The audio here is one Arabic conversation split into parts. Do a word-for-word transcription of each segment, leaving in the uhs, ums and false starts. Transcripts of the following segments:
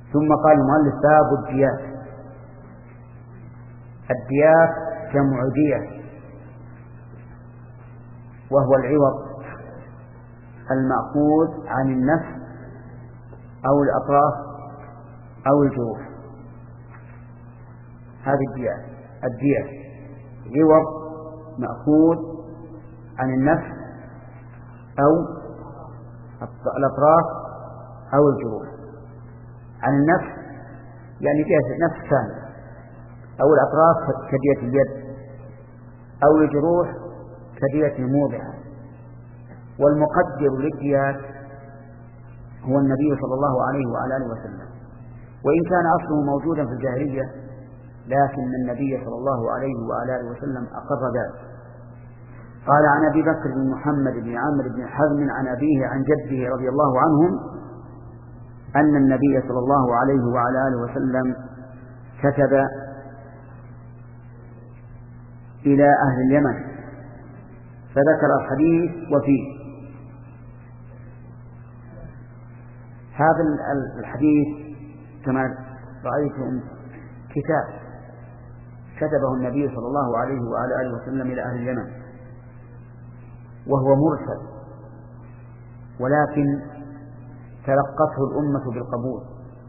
ثم قال المؤلف باب الديات. الديات جمع دية، وهو العوض المأخوذ عن النفس أو الأطراف أو الجروح. هذه الديات. الدية عوض مأخوذ عن النفس أو الأطراف أو الجروح. عن النفس يعني دية نفس ثانية، أو الأطراف كدية اليد، أو الجروح كدية الموضع. والمقدر للديات هو النبي صلى الله عليه وعلى آله وسلم، وإن كان أصله موجودا في الجاهلية، لكن النبي صلى الله عليه وعلى آله وسلم أقر ذلك. قال عن أبي بكر بن محمد بن عمرو بن حزم عن أبيه عن جده رضي الله عنهم أن النبي صلى الله عليه وعلى آله وسلم كتب إلى أهل اليمن فذكر الحديث وفيه. هذا الحديث كما رأيتم كتاب كتبه النبي صلى الله عليه وعلى آله وسلم إلى أهل اليمن، وهو مرسل، ولكن تلقته الأمة بالقبول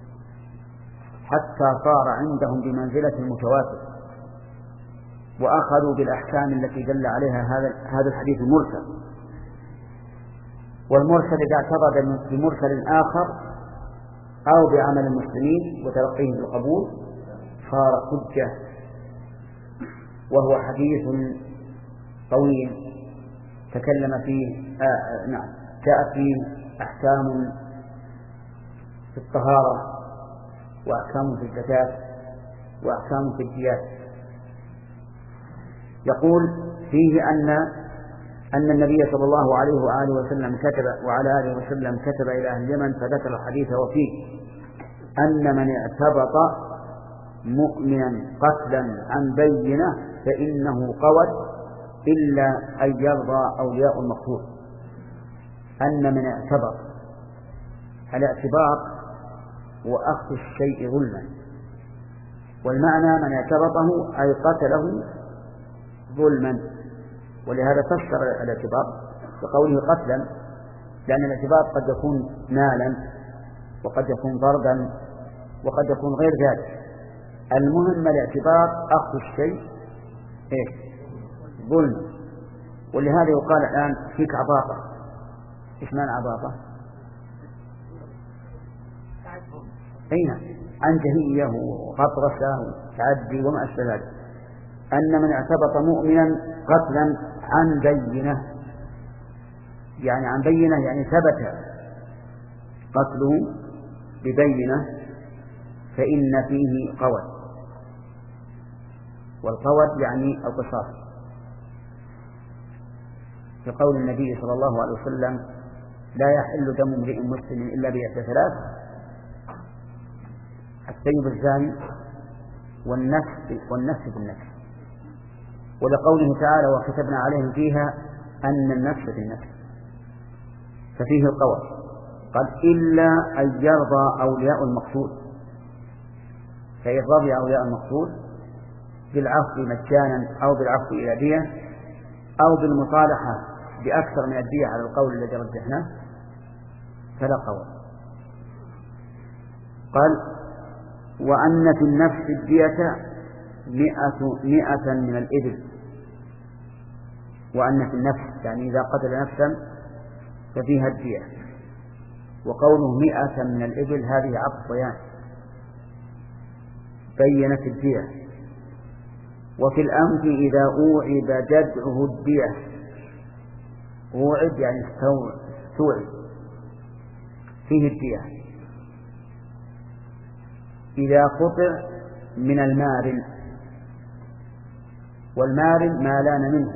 حتى صار عندهم بمنزلة المتواتر، وأخذوا بالأحكام التي دل عليها هذا هذا الحديث المرسل. والمرسل إذا اعترض بمرسل آخر أو بعمل المسلمين وتلقيه بالقبول صار حجة، وهو حديث طويل تكلم فيه آه نعم جاء فيه أحكام في الطهارة، وأحكام في الزكاة، وأحكام في الديات. يقول فيه أن أن النبي صلى الله عليه وآله وسلم كتب وعلى آله وسلم كتب إلى أهل اليمن فذكر الحديث وفيه أن من اعتبط مؤمنا قتلا عن بينة فإنه قود إلا أن يرضى أولياء المقتول. أن من اعتبط، الاعتباط هو أخذ الشيء ظلما، والمعنى من اعتبطه أي قتله ظلما. ولهذا فسر الاعتباط بقوله قتلا، لأن الاعتباط قد يكون مالا، وقد يكون ضربا، وقد يكون غير ذلك. المهم الاعتباط أخذ الشيء إيه؟ ظلم. ولهذا يقال الآن فيك عباطة. إيش معنى عباطة؟ أين عن جهية وغطرسة وتعدي وما أشبه ذلك. أن من اعتبط مؤمنا قتلا عن بينة، يعني عن بينة يعني ثبت قتله ببينة، فإن فيه قود. والقود يعني القصاص، في قول النبي صلى الله عليه وسلم لا يحل دم امرئ مسلم إلا بإحدى ثلاث: الثيب الزاني، والنفس والنفس بالنفس. ولقوله تعالى وكتبنا عليهم فيها أن النفس بالنفس، ففيه القول. قال إلا أن يرضى أولياء المقتول، فإن رضي أولياء المقتول بالعفو مجانا أو بالعفو إلى دية أو بالمصالحة بأكثر من الدية على القول الذي رجحناه فلا قول. قال وأن في النفس الدية مئة, مئة من الإبل. وأن في النفس يعني إذا قتل نفسا ففيها الدية. وقوله مئة من الإبل هذه عطف بيان، بينت الدية. وفي الأنف إذا أوعب جدعه الدية، أوعب يعني استوعب فيه الدية. إذا قطع من المارن، والمارن ما لان منه.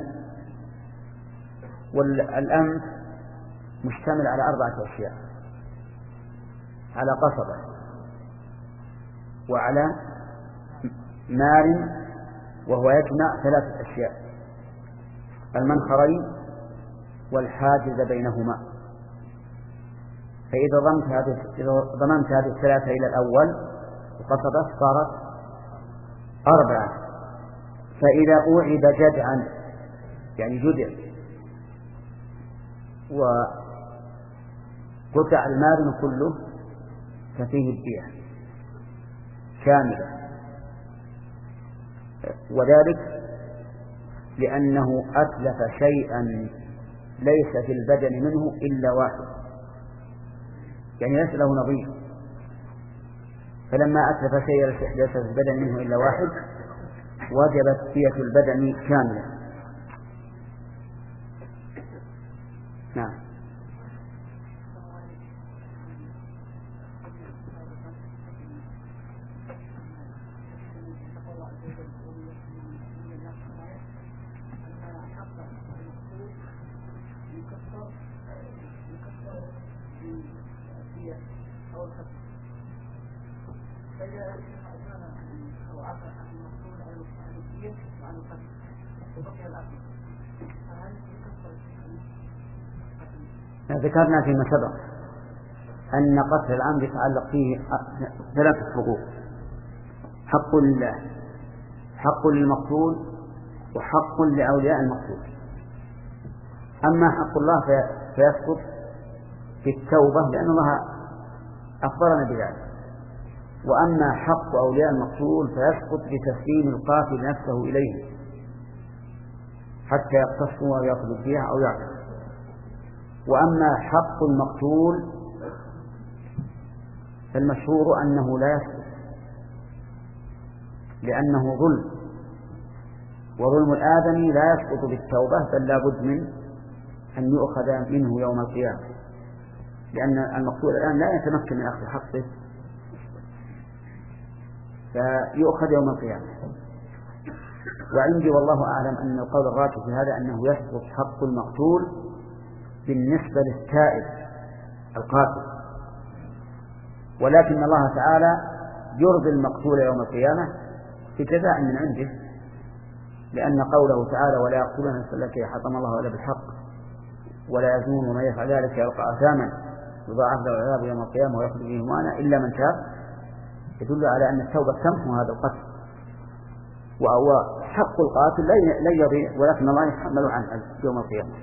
والأنف مشتمل على أربعة أشياء: على قصبة، وعلى مارن وهو يجمع ثلاثة أشياء: المنخرين والحاجز بينهما. فإذا ضمت هذه إذا ضممت هذه الثلاثة إلى الأول وقصدت صارت أربعة. فإذا أوعب جدعا يعني جدع وقطع المال كله ففيه الدية كاملة، وذلك لأنه أتلف شيئا ليس في البدن منه إلا واحد، يعني ليس له نظير، فلما أتلف شيئا ليس في البدن منه إلا واحد وجبت دية البدن كاملة. نعم. ذكرنا فيما سبق أن قتل العمد يتعلق فيه ثلاثة حقوق: حق لله، حق للمقتول، وحق لأولياء المقتول. أما حق الله فيسقط بالتوبة لأن الله أخبرنا بذلك، وأما حق أولياء المقتول فيسقط بتسليم القاتل نفسه إليه حتى يقتصوا ويأخذوا فيها أو يعتقوا. وأما حق المقتول فالمشهور أنه لا يسقط لأنه ظلم، وظلم الآدمي لا يسقط بالتوبة بل لا بد من أن يؤخذ منه يوم القيامة، لأن المقتول الآن لا يتمكن من أخذ حقه فيؤخذ يوم القيامة. وعندي والله أعلم أن القول الراجح في هذا أنه يسقط حق المقتول بالنسبة للتائب القاتل، ولكن الله تعالى يرضي المقتول يوم القيامة بجزاء من عنده، لأن قوله تعالى: ولا يقتلون نفسا التي حرم الله إلا بالحق ولا يزنون ومن يفعل ذلك يلقى أثاما يضاعف له العذاب يوم القيامة ويخلد فيه مهانا إلا من تاب، يدل على أن التوبة تمحو هذا القتل، وحق القاتل لن يضيع ولكن الله يتحمل عنه يوم القيامة.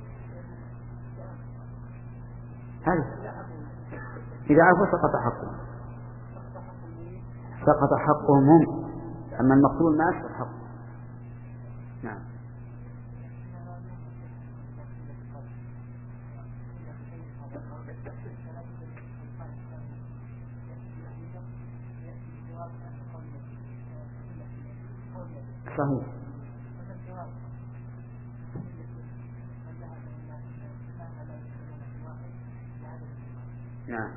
هذا إذا عفوا سقط حقهم سقط حقهم هم، أما المقتول ما يسقط حقه. نعم. صحيح. نعم.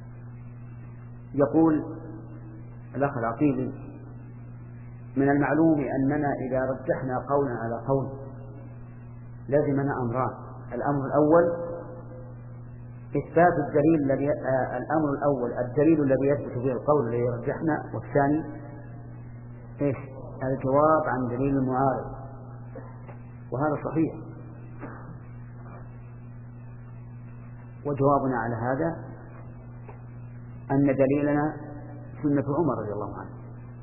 يقول الأخ العقيلي: من المعلوم أننا إذا رجحنا قولا على قول لازمنا أمران: الأمر الأول إثبات الدليل الذي آه الأمر الأول الدليل الذي يثبت فيه القول الذي رجحنا، والثاني إيش؟ الجواب عن دليل المعارض، وهذا صحيح. وجوابنا على هذا أن دليلنا سنة عمر رضي الله عنه،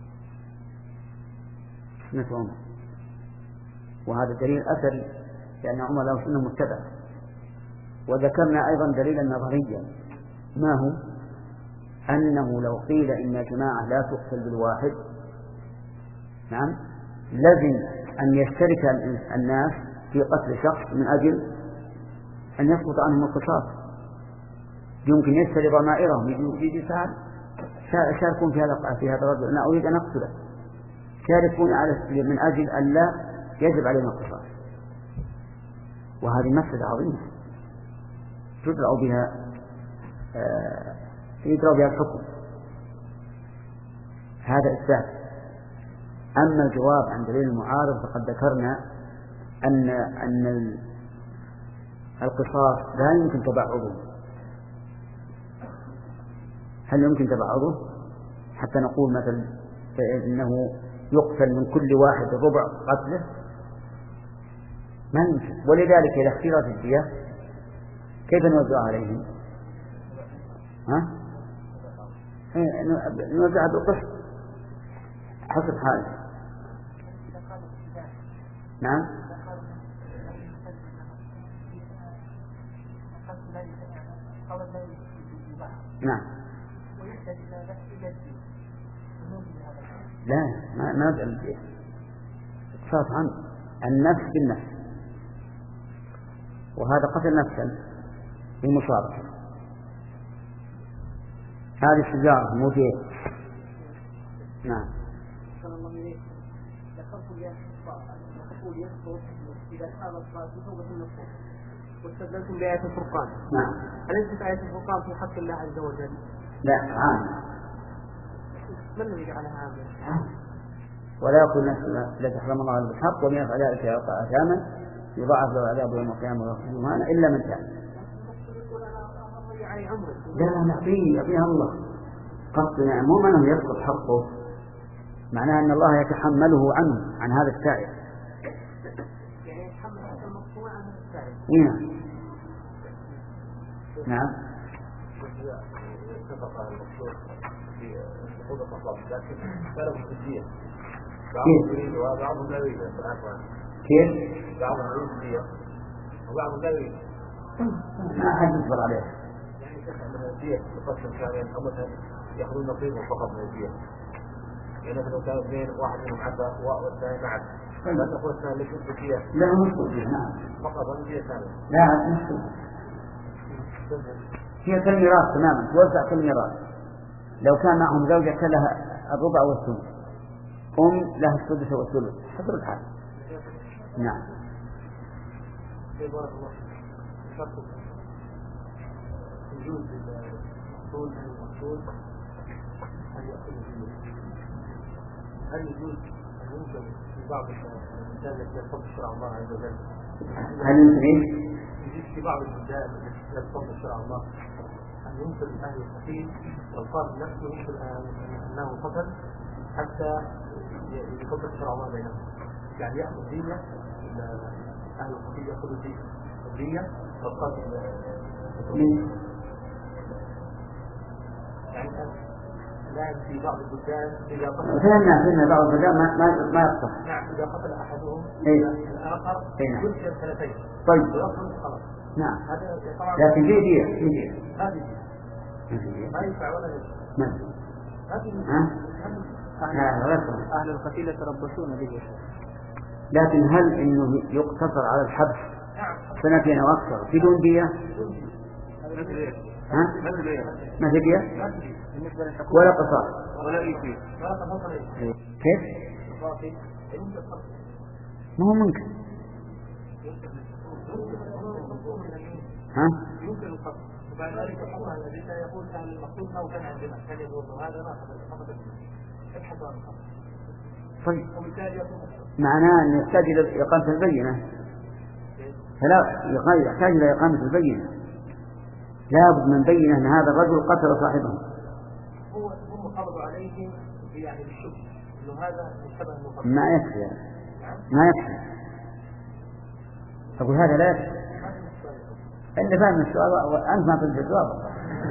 سنة عمر، وهذا دليل أثري لأن عمر له سنة متبعة. وذكرنا أيضا دليلا نظريا، ما هو؟ أنه لو قيل إن جماعة لا تقتل بالواحد، نعم، لازم أن يشترك الناس في قتل شخص من أجل أن يسقط عنهم القصاص. يمكن يشتري ضمائرهم يجي ساعة شاركون في هذا في هذا الرجل، أنا أريد أن أقتله، شاركون على من أجل أن لا يجب عليهم القصاص. وهذه مفسدة عظيمة تدرأ بها آه يدرأ بها الحكم. هذا إثبات. أما الجواب عن دليل المعارض فقد ذكرنا أن أن القصاص لا يمكن تبعضه. هل يمكن تبعضه حتى نقول مثلا إنه يقتل من كل واحد ربع قتله؟ ما يمكن. ولذلك إذا اختيرت الدية كيف نوزع عليهم؟ ها؟ نوزع بالقسط حسب حاله. نعم. نعم. لا ما ما نرجع للدية. صارت عن النفس بالنفس، وهذا قتل نفسا بالمشاركة. هذه الشجاعة مو فيه. نعم. ذكرت يسقط إذا كان الصلاة بتوبة النصوص واستدلتم بآية الفرقان. نعم. أليست آية الفرقان في حق الله عز وجل؟ لا عام. من الذي جعلها عامة؟ ولا يقول نفس لا تحرم الله بالحق ومن يفعل ذلك يلقى أثاما يضاعف له العذاب يوم القيامة ويخرج منها إلا من تاب. لا نعطيه يعطيها الله قصدنا مو منه يسقط حقه، معناه أن الله يتحمله عنه عن هذا السائل. يعني يتحمل هذا المقطوع عن السائل. نعم. نعم. اتفق على المقصود في حقوق الأطلاق لكن كانوا مستدية بعضهم يريد وبعضهم لا يريد. كيف؟ بعضهم يريد الدية وبعضهم لا يريد. ما أحد يصبر عليه. يعني شيخ من الدية تقسم كامل أو مثلا يأخذون نصيبهم فقط من الدية. يعني مثلا لو كانوا اثنين واحد منهم عبا والثاني معك لا تقول الثاني ليش الدية؟ لا نصف فيه. نعم. فقط الدية ثانية. لا نصف. هي كالميراث تماما، توزع كالميراث. لو كان معهم زوجة لها الربع والثلث، أم لها السدس والثلث، حسب الحال. نعم. بارك الله فيك. يجوز للمقتول المقتول أن يأخذ الفلوس. هل يجوز أن ينكر في بعض البلدان التي يرفض شرع الله عز وجل؟ هل يمكن؟ يجوز في بعض البلدان التي يرفض شرع الله أن ينكر أهل القتيل والقاتل نفسه ينكر أنه قتل حتى يفضل شرع الله بينهم، يعني يأخذ دية أهل القتيل يأخذ دية والقاتل يعني الآن في بعض البلدان إذا قتل فهمنا فهمنا بعض البلدان ما ما ما يقصر. نعم إذا قتل أحدهم إيه؟ الآخر يجلس سنتين. طيب. ويخرج خلاص. نعم. هذا طبعا. لكن في دية في دية. هذه ما ينفع ولا ينفع. ما. هذه. ها؟ أهل القتيل يتربصون به. لكن هل إنه يقتصر على الحبس سنتين أو أكثر بدون دية؟ ها؟ ما في دية؟ ولا قصاص؟ ولا إيه؟ كيف؟ ما هو ممكن. ها؟ يمكن القتل. وبعد ذلك يقولها الذين يقول أهل المقتول ما كان عندنا كان يقول هذا ما فقط ابحث عن القتل. طيب. وبالتالي يكون معناه أن يحتاج إلى إقامة البينة، فلا يحتاج إلى إقامة البينة، لابد من بينة أن هذا الرجل قتل صاحبه. هو هم فرضوا عليه يعني بالشبه إنه هذا مشتبه المقتل. ما يكفي هذا. ما يكفي. أقول هذا لا يكفي. أنت فاهم السؤال وأنت ما تنسى الجواب.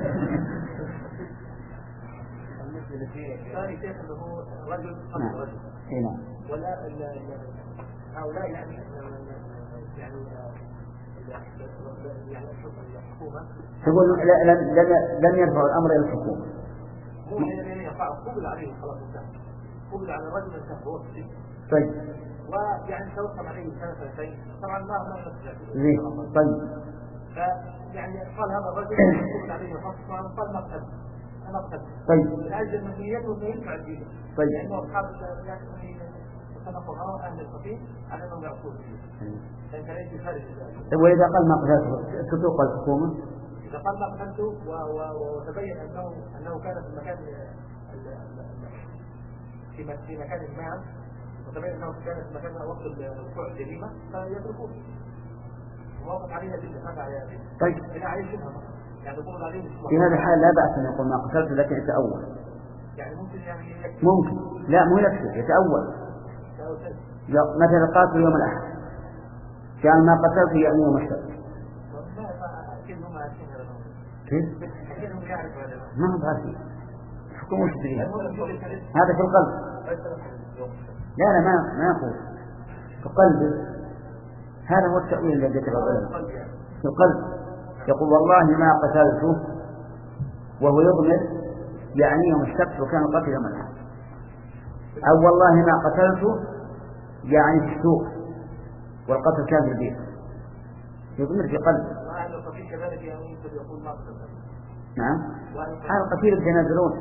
الثاني كيف أنه هو رجل قتل رجل. نعم. ولا هؤلاء يعني يعني يعني الحكومة تقول لم لم يرفعوا الأمر إلى الحكومة. مو يعني يقع قبل عليه خلاص انتهى. قبل على الرجل انتهى هو السجن. طيب. ويعني توقف عليه سنة سنتين طبعا ما ما يرجع. طيب. فيعني قال هذا الرجل قبل عليه خمس قال ما قتل أنا قتل. طيب. الأجل من نيته إنه يدفع الدين. طيب. لأنه أصحاب يعني تنقضوا أهل الفقيه على أنهم يعطون الدين. فأنت ليس خارج ذلك. طيب وإذا قال ما قتلته تطوق الحكومة؟ إذا قال ما قتلته وتبين أنه أنه كان في مكان في مكان ما وتبين أنه كان في مكان وقت وقوع الجريمة فيتركوه. ووقف عليها بالله هذا عليه. طيب. إذا عليه شبهة يعني يقول عليه في هذا الحال لا بأس أن يقول ما قتلته لكن يتأول. يعني ممكن يعني ممكن لا مو يكفي يتأول. مثلا قاتل يوم الأحد كان ما قتلته يعني يوم السبت. كيف؟ ما هو بعرفين حكم وش فيها هذا في القلب. لا لا ما ما يقول في قلبه. هذا هو التأويل الذي ذكره العلماء في القلب. يقول والله ما قتلته وهو يضمر يعني يوم السبت وكان القتل يوم الأحد، أو والله ما قتلته يعني في السوق والقتل كان في البيت، يضمر في قلبه. نعم هذا القتيل يتنازلون.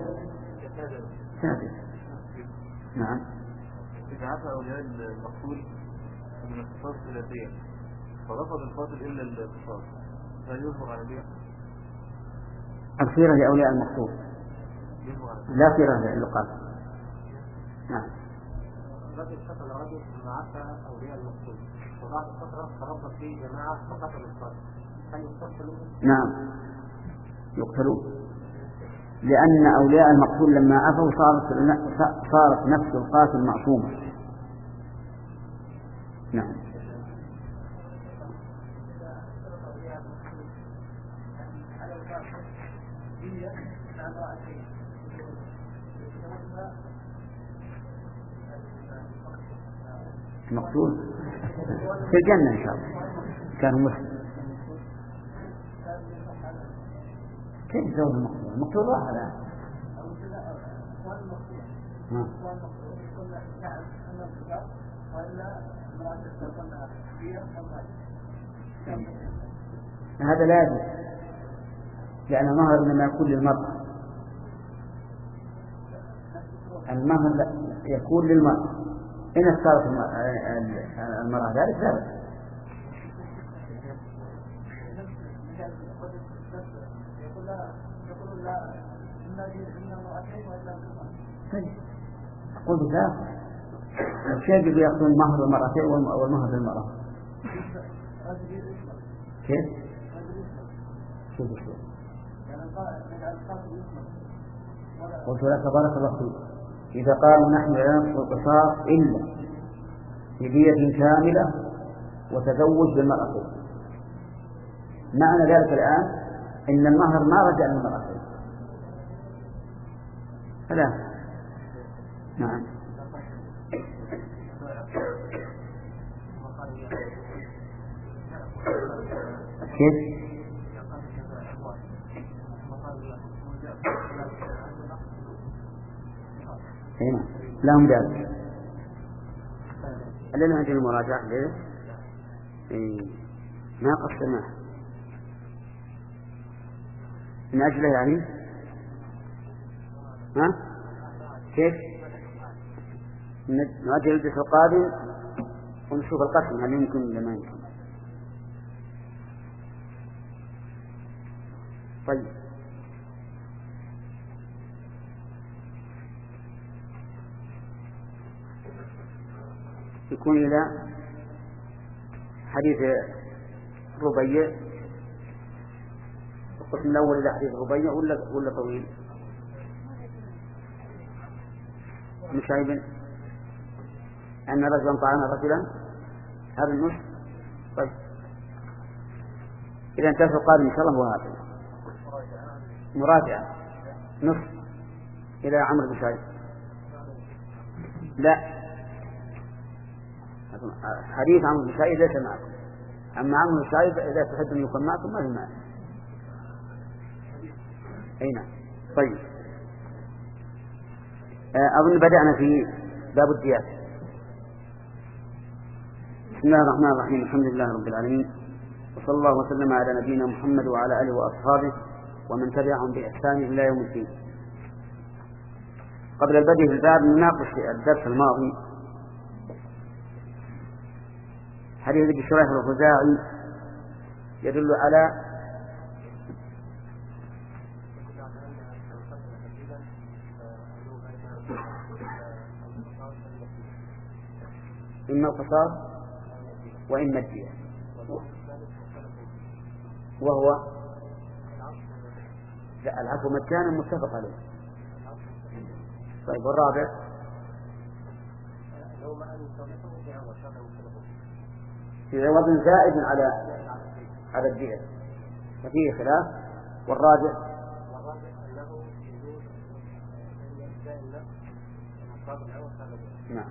نعم إذا عفى أولياء المقتول من القصاص إلى الدية فرفض القاتل إلا القصاص فهل يظهر على الدية؟ الخيرة لأولياء المقتول لا خيرة للقاتل. نعم رجل قتل رجل ثم عفى أولياء المقتول وبعد فترة تربص فيه جماعة فقتل القاتل هل يقتلون؟ نعم يقتلون، لأن أولياء المقتول لما عفوا صارت صارت نفس القاتل معصومة. نعم المقتول في الجنة إن شاء الله كان مسلم. كيف زوج المقتول؟ المقتول واحد الآن. هذا لا يجوز لأن المهر لما يكون للمرأة، المهر يكون للمرأة إن اختارت المرأة ذلك ذلك. أقول بذلك الشيء بيأخذ المهر المرأتين والمهر للمرأة. كيف؟ شوف شوف قلت لك بارك الله فيك إذا قالوا نحن لا نقص القصاص إلا بدية كاملة وتزوج بالمرأتين، معنى ذلك الآن إن المهر ما رجع للمرأتين. ثلاثة. نعم كيف؟ هنا لهم ذلك لنا هذه المراجعة ليه؟ إيه. ما قصرناه من أجله يعني ها؟ كيف؟ نؤجل الجلسة القادم ونشوف القسم هل يمكن ولا ما يمكن. طيب يكون إلى حديث ربيع القسم الأول إلى حديث ربيع ولا ولا طويل؟ مش عيب أن رجلا طعن رجلا هذا النص. طيب إذا انتهى القادم إن شاء الله هو هذا مراجعة نص إلى عمرو بن شعيب. لا حديث عمرو بن شعيب ليس معكم، أما عمرو بن شعيب إذا تحب أن يكون معكم ما في معنى. أي نعم. طيب أظن بدأنا في باب الديات. بسم الله الرحمن الرحيم الحمد لله رب العالمين وصلى الله وسلم على نبينا محمد وعلى آله وأصحابه ومن تبعهم بإحسان إلى يوم الدين. قبل البدء في الباب نناقش في الدرس الماضي حديث ابي شريح الخزاعي يدل على إما القصاص وإما الدية، وهو لا العفو مجانا متفق عليه. طيب والرابع في عوض زائد على على الدية ففيه خلاف. والرابع نعم.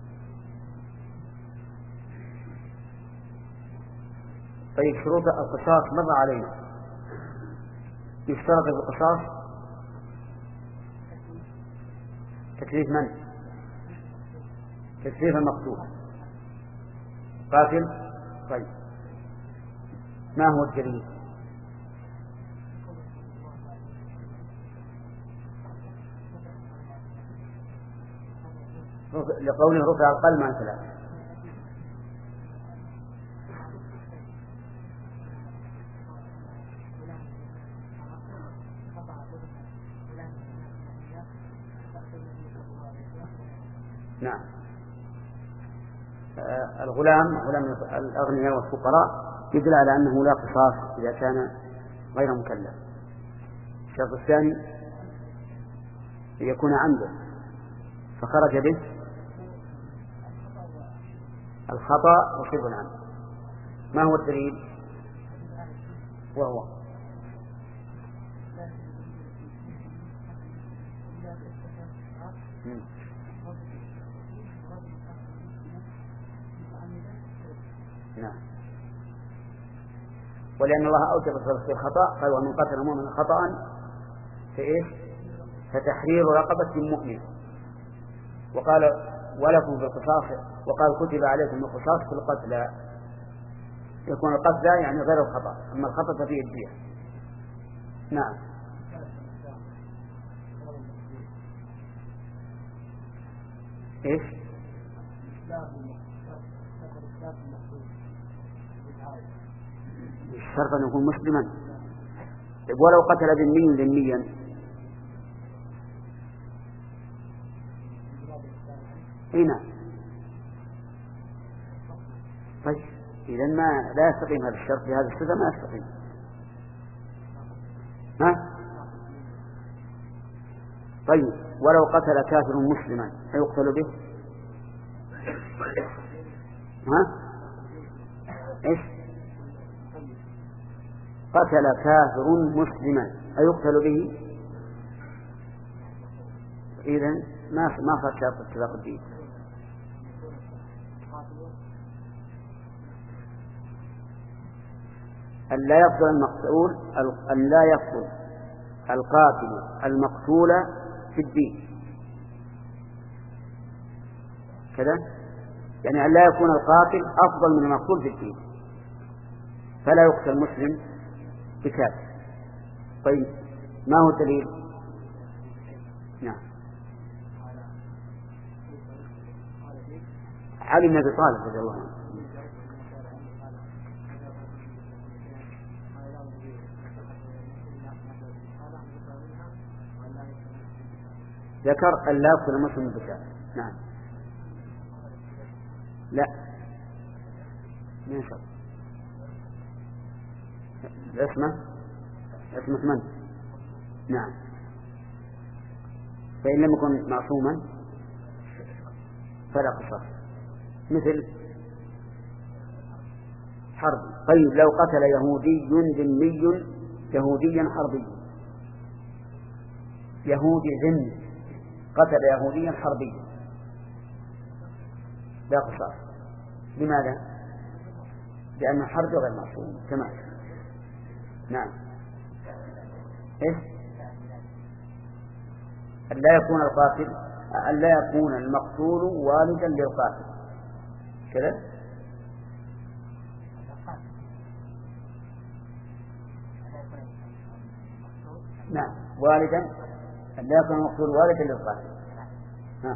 طيب شروط القصاص مر علينا. يشترط في القصاص تكليف من؟ تكليف المقتول قاتل. طيب ما هو الدليل؟ لقوله رفع القلم عن ثلاث. نعم. آه الغلام غلام الأغنياء والفقراء يدل على أنه لا قصاص إذا كان غير مكلف. الشرط الثاني يكون عمدا فخرج به الخطأ وشبه العمد. ما هو الدليل؟ وهو نعم. ولأن الله أوجب في الخطأ قال ومن قتل مؤمنا خطأ فإيش؟ فتحرير رقبة مؤمن. وقال ولكم في القصاص وقال كتب عليكم القصاص في القتلى. يكون القتلى يعني غير الخطأ، أما الخطأ ففيه الدية. نعم. إيش؟ الشرط أن يكون مسلما. ولو قتل ذمي ذميا هنا طيب إذن ما لا يستقيم هذا الشرط بهذا الصفة، ما يستقيم. ها؟ طيب ولو قتل كافر مسلما أيقتل به؟ ها؟ إيش؟ قتل كافر مسلما أيقتل به؟ إذن ما ما صار شرط اتفاق الدين. أن لا يقتل المقتول أن لا يقتل القاتل المقتول في الدين كذا، يعني أن لا يكون القاتل أفضل من المقتول في الدين، فلا يقتل مسلم بكافر. طيب ما هو الدليل؟ نعم. علي بن أبي طالب رضي الله عنه ذكر أن لا يقتل مسلم بكافر. نعم. لا ما شاء اسمه اسمه من؟ نعم. فإن لم يكن معصوما فلا قصاص مثل حرب. طيب لو قتل يهودي ذمي يهوديا حربيا، يهودي ذمي قتل يهوديا حربيا لا قصاص. لماذا؟ لأن الحرب غير معصوم تمام. نعم. إيش؟ أن لا يكون القاتل أن لا يكون المقتول والدا للقاتل كذا. نعم والدا أن لا يكون المقتول والدا للقاتل. ها.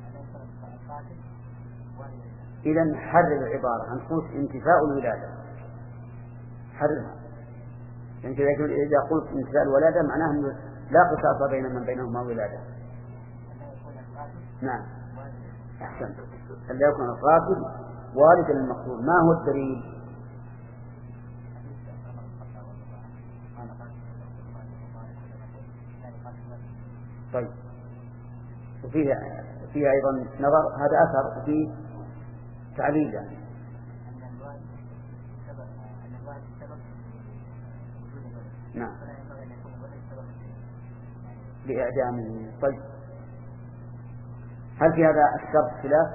إذن حرر العبارة هنقول انتفاء الولادة، حررها. يعني إذا قلت انتفاء الولادة معناه أنه لا قصاص بين من بينهما ولادة. نعم أحسن. أن لا يكون القاتل والدا للمقتول. ما هو الدليل؟ طيب وفيها فيها أيضا نظر، هذا أثر وفيه تعليل يعني. نعم لإعدامه. طيب هل في هذا الشرط خلاف؟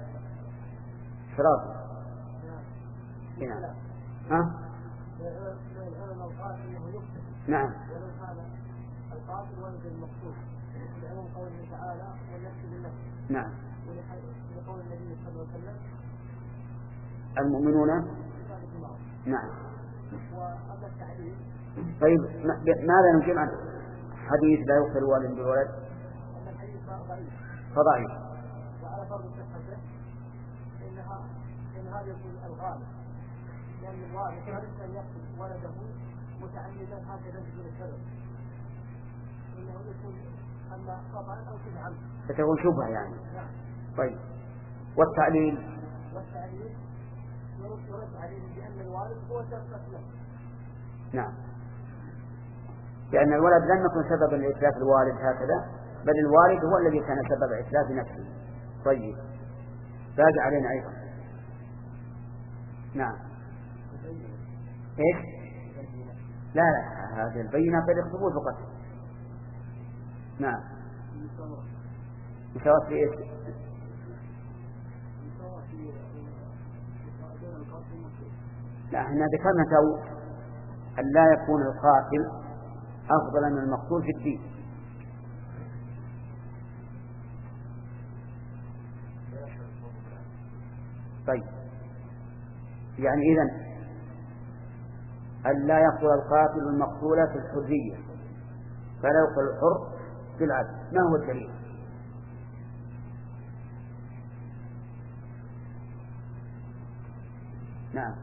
شرط نعم. ها؟ نعم. ولو كان القاتل ولد المقتول لعموم قوله تعالى والنفس بالنفس. نعم. ولقول النبي صلى الله عليه وسلم المؤمنون. نعم. وأما التعليل. طيب ماذا نجمع عن حديث لا يغفر والد بالولد؟ أن الحديث ضعيف. فضعيف. وعلى فرض صحته إنها إن هذا يكون الغالب لأن الغالب كان يقتل ولده متعمدا هكذا بدون سبب إنه يكون أما خطأ أو شبه عمد فتكون شبهة يعني. نعم. طيب والتعليل والتعليل يرد عليه بأن الوالد هو سبب له. نعم. لأن الولد لم يكن سببا لإتلاف الوالد هكذا بل الوالد هو الذي كان سبب إتلاف نفسه. طيب باقي علينا أيضا. نعم. إيش؟ لا لا هذه البينة قد ثبوت قتل. نعم. مساواة في إيش؟ لا احنا ذكرنا تو أن لا يكون القاتل أفضل من المقتول في الدين. طيب يعني إذن أن لا يقتل القاتل المقتول في الحرية فلا يقتل الحر في العدل. ما هو الدليل؟ نعم.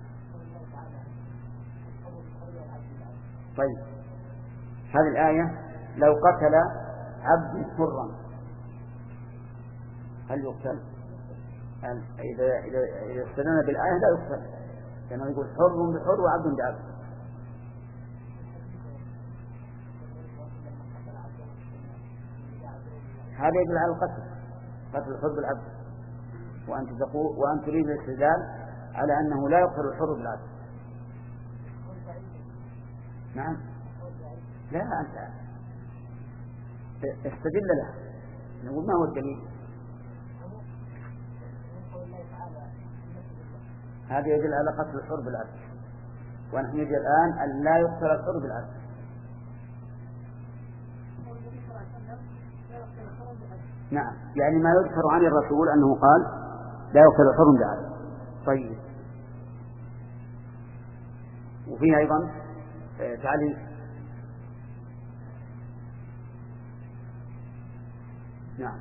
طيب هذه الآية لو قتل عبد حرا هل يقتل؟ إذا إذا استدلنا بالآية لا يقتل لأنه يقول حر بحر وعبد بعبد. هذا يدل على القتل قتل الحر بالعبد وأنت تقول وأنت تريد الاستدلال على أنه لا يقتل الحر بالعبد. نعم. لا أنت استدل له نقول ما هو الدليل؟ هذا يدل على قتل الحر بالعبد ونحن نجي الآن أن لا يقتل الحر بالعبد. نعم يعني ما يذكر عن الرسول أنه قال لا يقتل الحر بالعبد. طيب وفيه أيضا تعليل. نعم.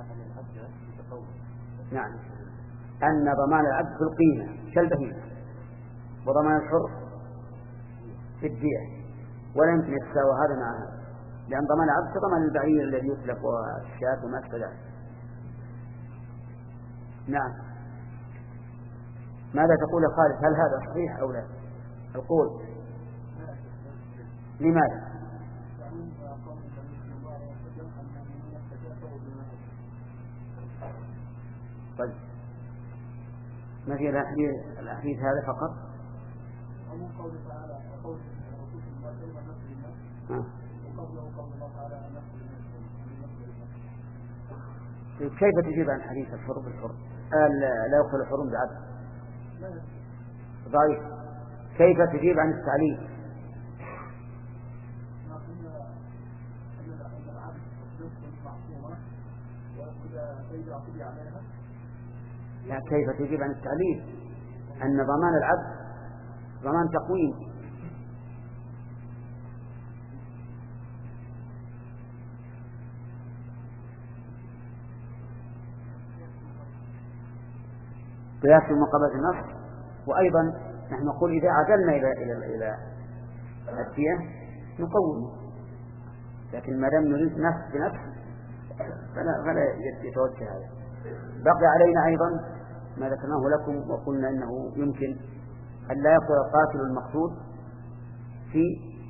نعم أن ضمان العبد في القيمة كالبهيمة وضمان الحر في الدية ولا يمكن يتساوى هذا مع هذا لأن ضمان العبد كضمان البعير الذي يتلف والشاة وما أشبه ذلك. نعم. ماذا تقول يا خالد؟ هل هذا صحيح أو لا القول؟ لماذا؟ طيب ما في الأحاديث الأحاديث هذا فقط؟ كيف تجيب عن حديث الحر بالحر؟ لا يقتل الحر بعبد ضعيف. كيف تجيب عن التعليل؟ لا كيف تجيب عن التعليل أن ضمان العبد ضمان تقويم. قياس مقابلة النص. وأيضا نحن نقول إذا عدلنا إلى إلى إلى الدية نقوم لكن ما دام نريد نفس بنفس فلا فلا يتوجه هذا. بقي علينا أيضا ما ذكرناه لكم وقلنا إنه يمكن أن لا يقتل القاتل المقتول في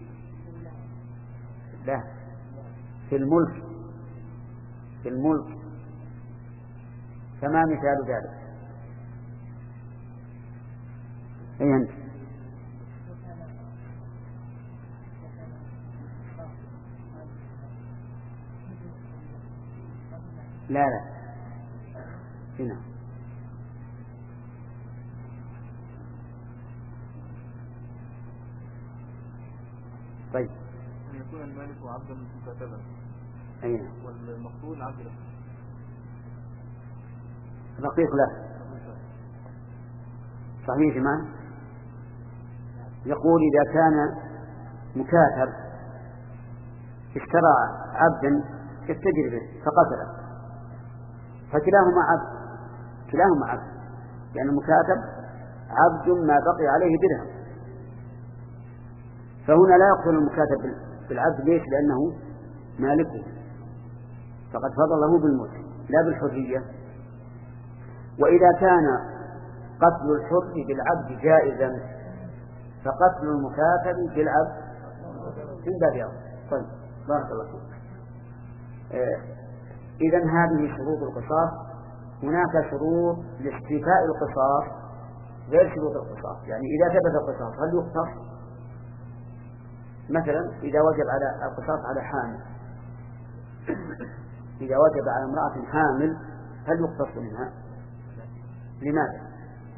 لا في الملك في الملك كما مثال ذلك. أي أنت لا لا هنا. طيب أن يكون المالك عبدا مكاتبا. أين؟ والمقتول عبد له. رقيق له. صحيح يا جماعة. يقول إذا كان مكاتب اشترى عبدا يستجر به فقتله فكلاهما عبد، كلاهما عبد، لأن المكاتب عبد ما بقي عليه درهم، فهنا لا يقتل المكاتب بالعبد. ليش؟ لأنه مالكه فقد فضله بالملك لا بالحرية. وإذا كان قتل الحر بالعبد جائزا فقتل المكاتب بالعبد في باب أولى. طيب بارك الله فيك. آه إذن هذه شروط القصاص. هناك شروط لاستيفاء القصاص غير شروط القصاص. يعني إذا ثبت القصاص هل يقتص؟ مثلا إذا وجب على القصاص على حامل، إذا وجب على امرأة حامل هل يقتص منها؟ لماذا؟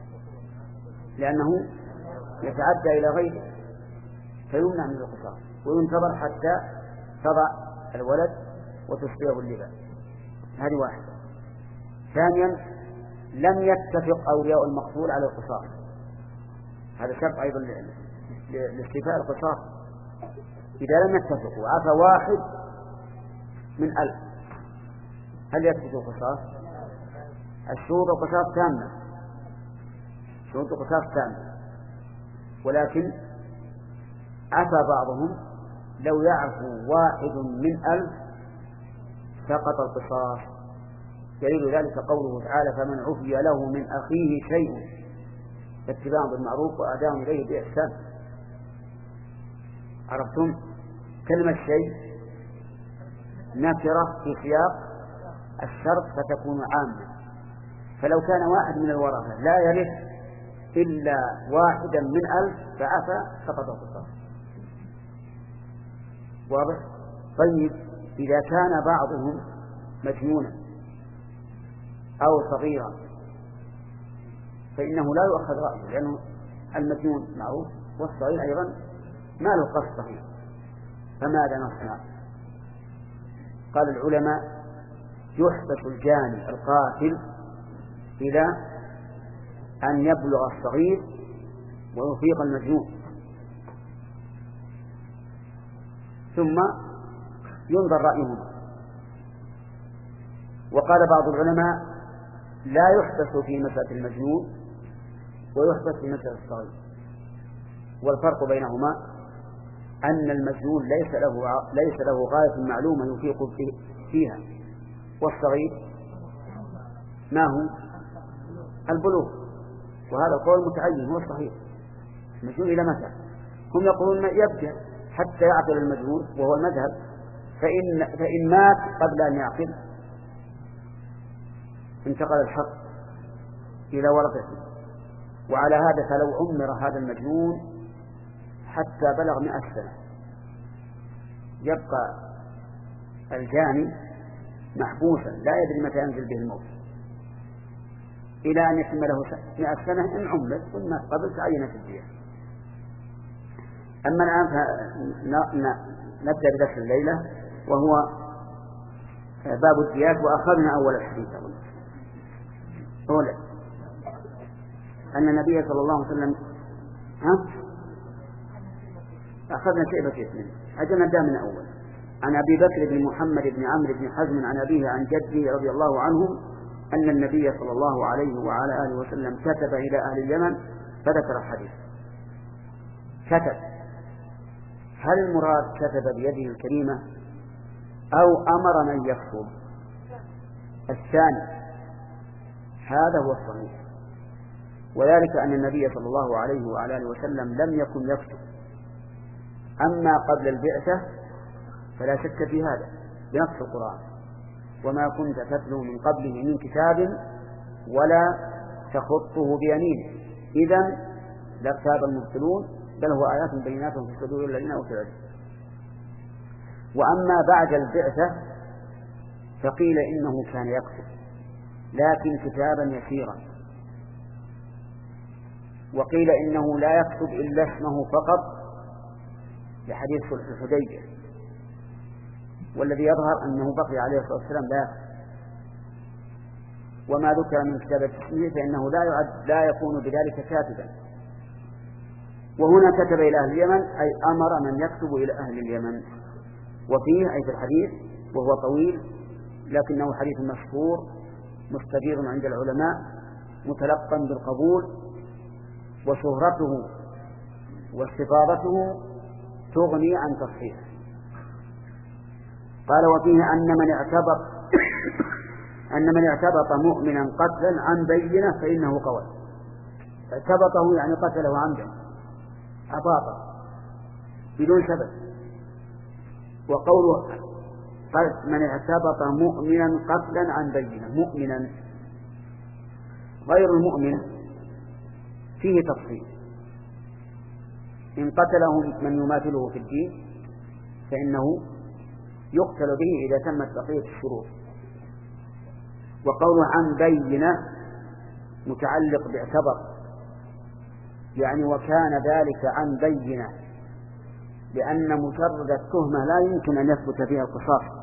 لأنه يتعدى إلى غيره فيمنع من القصاص وينتظر حتى تضع الولد وتصبيه اللباس. هذه واحدة. ثانيا لم يتفق أولياء المقتول على القصاص، هذا شرط أيضا لاستيفاء القصاص. إذا لم يتفقوا عفى واحد من ألف هل يثبت القصاص؟ الشروط القصاص تامة، شروط القصاص تامة، ولكن عفى بعضهم لو يعفو واحد من ألف سقط القصاص. دليل ذلك قوله تعالى فمن عفي له من أخيه شيء فاتباع بالمعروف وأداء إليه بإحسان. عرفتم؟ كلمة شيء نكرة في سياق الشرط فتكون عامة، فلو كان واحد من الورثة لا يرث إلا واحدا من ألف فعفى سقط القصاص. واضح؟ طيب إذا كان بعضهم مجنونا أو صغيرا فإنه لا يؤخذ رأيه، لأنه المجنون معروف والصغير أيضا ما له قصد صحيح. فماذا نصنع؟ قال العلماء يحبس الجاني القاتل إلى أن يبلغ الصغير ويفيق المجنون، ثم ينظر رأيهما. وقال بعض العلماء لا يحبس في مسألة المجنون ويحبس في مسألة الصغير، والفرق بينهما أن المجنون ليس له ليس له غاية معلومة يفيق فيها، والصغير ما هو البلوغ، وهذا قول متعين هو الصحيح. المجنون إلى متى؟ هم يقولون يبدأ حتى يعقل المجنون وهو المذهب، فإن, فإن مات قبل أن يعقل انتقل الحق إلى ورثته. وعلى هذا فلو عمر هذا المجنون حتى بلغ مئة سنة يبقى الجاني محبوسا لا يدري متى ينزل به الموت إلى أن يتم له مئة سنة إن عمر ثم قبل تعينت الدية. أما الآن نبدأ بدرس الليلة وهو باب الديات، وأخذنا أول الحديث أولا أن النبي صلى الله عليه وسلم ها أخذنا شيء بسيط منه. أجل نبدأ من أول. عن أبي بكر بن محمد بن عمرو بن حزم عن أبيه عن جده رضي الله عنهم أن النبي صلى الله عليه وعلى آله وسلم كتب إلى أهل اليمن فذكر الحديث. كتب، هل المراد كتب بيده الكريمة أو أمر من يكتب؟ الثاني هذا هو الصحيح، وذلك أن النبي صلى الله عليه وعلى آله وسلم لم يكن يكتب. أما قبل البعثة فلا شك في هذا بنص القرآن وما كنت تتلو من قبله من كتاب ولا تخطه بيمينه إذن لارتاب المبطلون بل هو آيات بينات في صدور الذين أوتوا العلم. وأما بعد البعثة فقيل إنه كان يكتب لكن كتابا يسيرا، وقيل إنه لا يكتب إلا اسمه فقط لحديث صلح الحديبية، والذي يظهر أنه بقي عليه الصلاة والسلام لا يكتب، وما ذكر من كتابة اسمه فإنه لا يعد لا يكون بذلك كاتبا. وهنا كتب إلى أهل اليمن أي أمر من يكتب إلى أهل اليمن. وفيه أي في الحديث وهو طويل لكنه حديث مشهور مستدير عند العلماء متلقا بالقبول، وشهرته واستفاضته تغني عن تصحيحه. قال وفيه أن من اعتبط أن من اعتبط مؤمنا قتلا عن بينة فإنه قول. اعتبطه يعني قتله عمدا، أباطه بدون سبب. وقوله قال من اعتبط مؤمنا قتلا عن بينة، مؤمنا غير المؤمن فيه تفصيل، إن قتله من يماثله في الدين فإنه يقتل به إذا تمت بقية الشروط. وقوله عن بينة متعلق باعتبر، يعني وكان ذلك عن بينة، لأن مجرد التهمة لا يمكن أن يثبت فيها القصاص،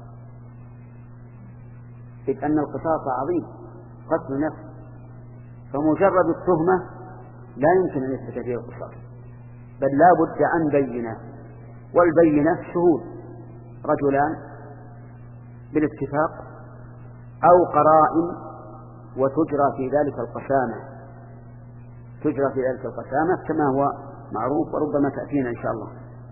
إذ أن القصاص عظيم قتل نفس، فمجرد التهمة لا يمكن أن يثبت فيها القصاص، بل لا بد عن بينة. والبينة شهود رجلان بالاتفاق أو قرائن، وتجرى في ذلك القسامة تجرى في ذلك القسامة كما هو معروف وربما تأتينا إن شاء الله.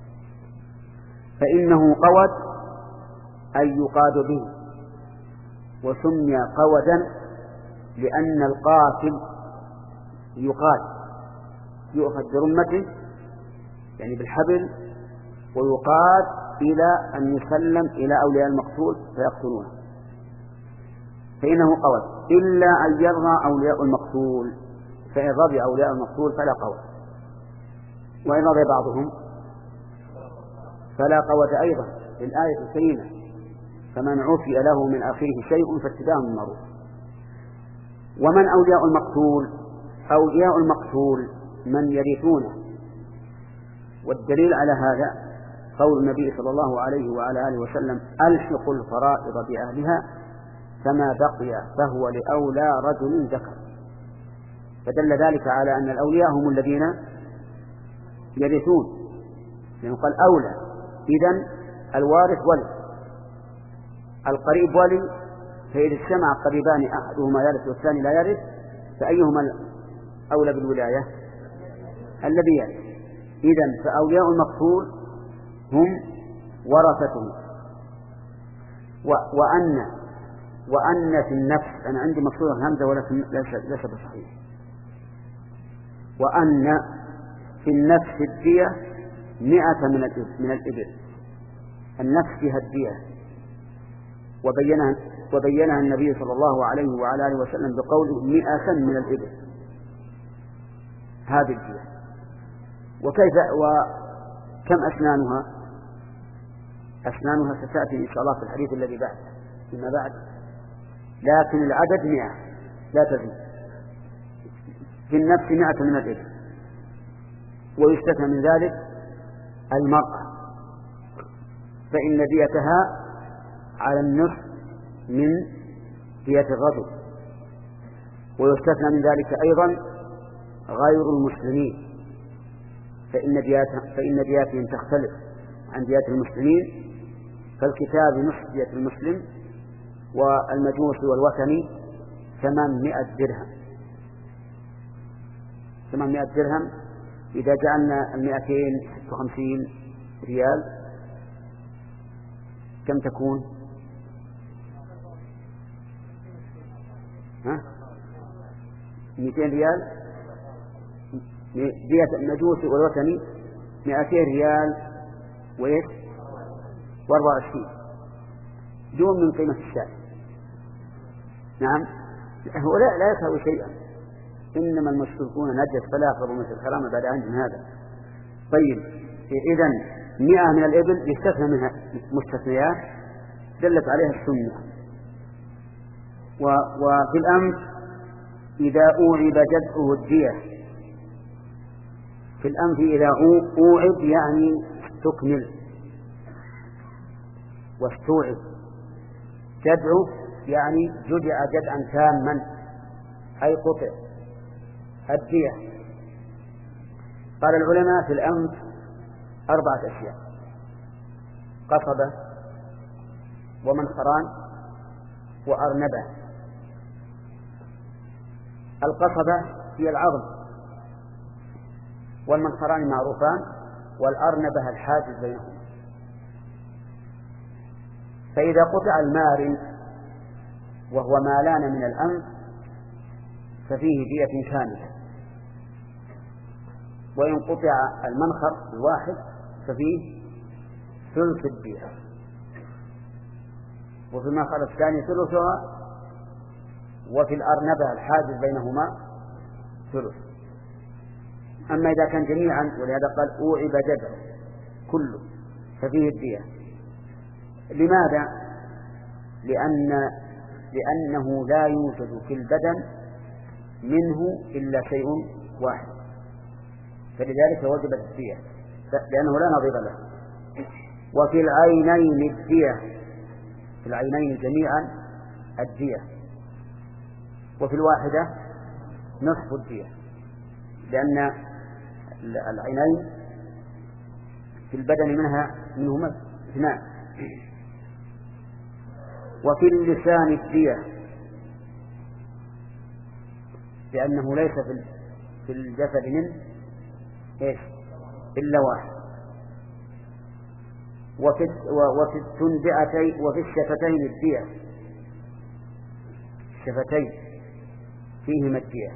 فإنه قود أي يقاد به، وسمي قودا لأن القاتل يقاد، يؤخذ برمته يعني بالحبل ويقاد إلى أن يسلم إلى أولياء المقتول فيقتلونه. فإنه قود إلا أن يرضى أولياء المقتول، فإن رضي أولياء المقتول فلا قود، وإن رضي بعضهم فلا قود أيضا للآية الكريمة فمن عفي له من أخيه شيء فاتباع بالمعروف. ومن أولياء المقتول؟ أولياء المقتول من يرثونه، والدليل على هذا قول النبي صلى الله عليه وعلى آله وسلم ألحقوا الفرائض بأهلها فما بقي فهو لأولى رجل ذكر، فدل ذلك على أن الأولياء هم الذين يرثون، لأنه قال أولى، إذن الوارث ولي، القريب ولي، فإذا اجتمع قريبان أحدهما يرث والثاني لا يرث فأيهما أولى بالولاية؟ الذي يرث. إذن فأولياء المقتول هم ورثته. وأن وأن في النفس، أنا عندي مقصود همزة ولكن ليس بصحيح، وأن في النفس الدية مئة من من الإبل، النفس فيها الدية، وبينها وبينها النبي صلى الله عليه وعلى آله وسلم بقوله مئة من الإبل، هذه الدية. وكيف وكم أسنانها؟ أسنانها ستأتي إن شاء الله في الحديث الذي بعد فيما بعد، لكن العدد مئة لا تزيد. في النفس مئة من الإبل، ويستثنى من ذلك المرأة فإن ديتها على النصف من دية الرجل، ويستثنى من ذلك أيضا غير المسلمين فإن دياتهم فإن دياتهم تختلف عن ديات المسلمين، فالكتاب نصف دية المسلم، والمجوس والوثني ثمانمائة درهم ثمانمائة درهم. إذا جعلنا المئتين ستة وخمسين ريال كم تكون؟ ها؟ مئتين ريال. دية المجوس والوثني مئتين ريال وإيش؟ وأربعة وعشرين دون من قيمة الشاة. نعم، هو لا, لا يساوي شيئا، إنما المشركون نجس فلا يقربوا مثل الحرام بعد عندهم هذا. طيب، إذن مئة من الإبل يستثنى منها مستثنيات دلت عليها السنة، وفي الأمس إذا أوعب جزءه الدية. في الأنف إذا أوعب يعني استكمل واستوعب. جدعه يعني جدع جدعا تاما أي قطع الدية. قال العلماء في الأنف أربعة أشياء: قصبة ومنخران وأرنبة. القصبة هي العظم، والمنخران معروفان، والأرنبة الحاجز بينهم. فإذا قطع المارن وهو مالان من الأنف ففيه دية كاملة، وإن قطع المنخر الواحد ففيه ثلث الدية، وفي المنخر الثاني ثلثها، وفي الأرنبة الحاجز بينهما ثلث. أما إذا كان جميعا، ولهذا قال أوعب جدعه كله، ففيه الدية. لماذا؟ لأن لأنه لا يوجد في البدن منه إلا شيء واحد، فلذلك وجبت الدية لأنه لا نظير له. وفي العينين الدية، في العينين جميعا الدية، وفي الواحدة نصف الدية، لأن العينين في البدن منها منهما اثنان. وفي اللسان الدية، لأنه ليس في الجسد منه إيش إلا واحد. وفي وفي التندعتين وفي الشفتين الدية، الشفتين فيهما الدية.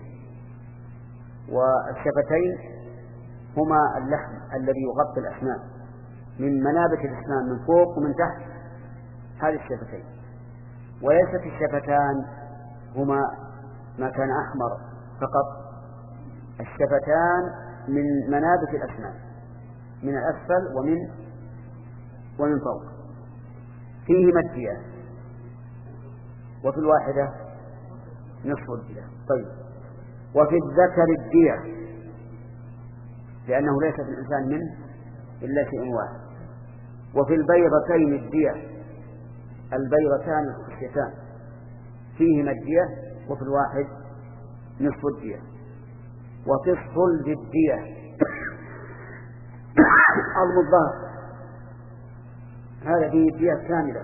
والشفتين هما اللحم الذي يغطي الأسنان، من منابت الأسنان من فوق ومن تحت، هذه الشفتين. وليست الشفتان هما ما كان أحمر فقط، الشفتان من منابت الأسنان، من الأسفل ومن ومن فوق، فيهما الدية. وفي الواحدة نصف الدية. طيب، وفي الذكر الدية، لأنه ليس في الإنسان منه إلا شيء واحد. وفي البيضتين الدية، البيضتان الخشيتان فيهما الدية، وفي الواحد نصف الدية. وفي الصلب الدية، عظم الظهر هذا فيه الدية كاملة.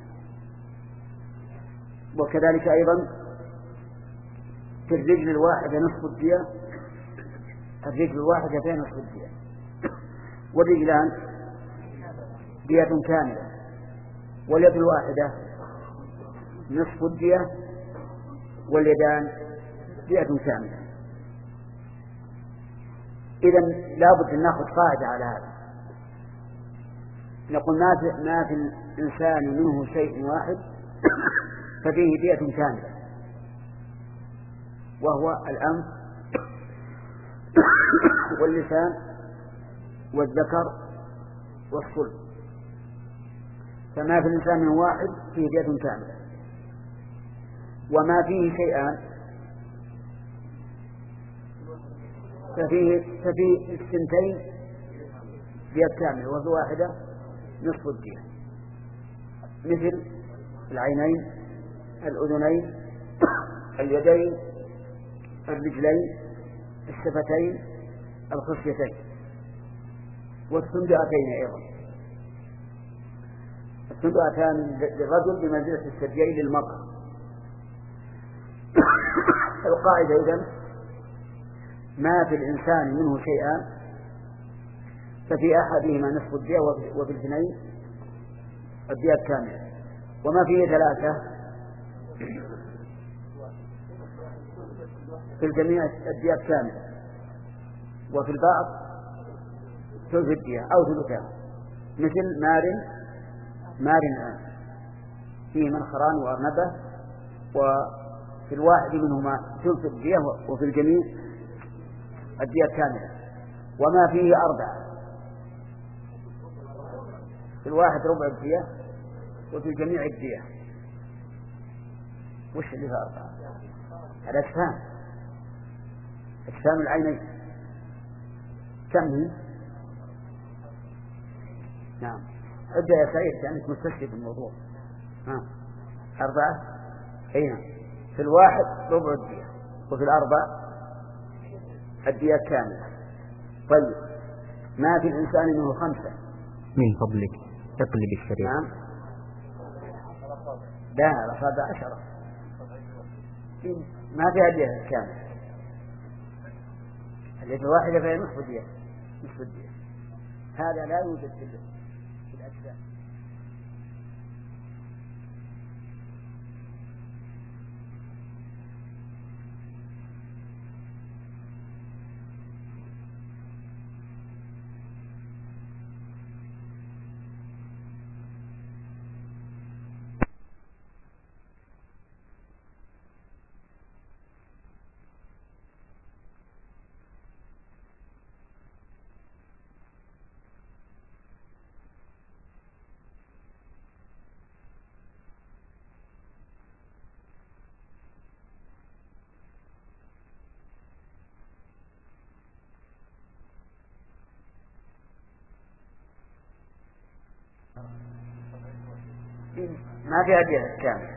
وكذلك أيضا في الرجل الواحدة نصف الدية، الرجل الواحدة فيها نصف الدية. والرجلان دية كاملة، واليد الواحدة نصف الدية، واليدان دية كاملة. إذن لابد أن نأخذ قاعدة على هذا، نقول ما في الإنسان منه شيء واحد ففيه دية كاملة، وهو الأنف واللسان والذكر والصلب. فما في الإنسان من واحد فيه دية كاملة، وما فيه شيئان ففيه ففيه السنتين دية كاملة، وفي واحدة نصف الدية، مثل العينين، الأذنين، اليدين، الرجلين، الشفتين، الخصيتين، والسندعتين أيضا. السندعتان للرجل بمنزلة الثديين للمرأة. القاعدة إذن ما في الإنسان منه شيئان ففي أحدهما نصف الدية، وفي الاثنين الدية كاملة. وما فيه ثلاثة في الجميع الدية كاملة، وفي البعض ثلث الدية أو ثلثها، مثل مارن مارن الآن فيه منخران وأرنبة، وفي الواحد منهما ثلث الدية، وفي الجميع الدية كاملة. وما فيه أربعة، في الواحد ربع الدية، وفي الجميع الدية. وش اللي فيها أربعة؟ الأجسام، أجسام العينين كم هي؟ نعم ابدأ يا سعيد كأنك مستشفي بالموضوع. ها أربعة. أين في الواحد ربع الدية وفي الأربع الدية كاملة. طيب ما في الإنسان منه خمسة. من فضلك اقلب الشريط. نعم لا الأصابع عشرة ما فيها دية كاملة. اليد الواحدة فهي نصف الدية نصف الدية. هذا لا يوجد في الأجزاء. ما فيها دية كاملة.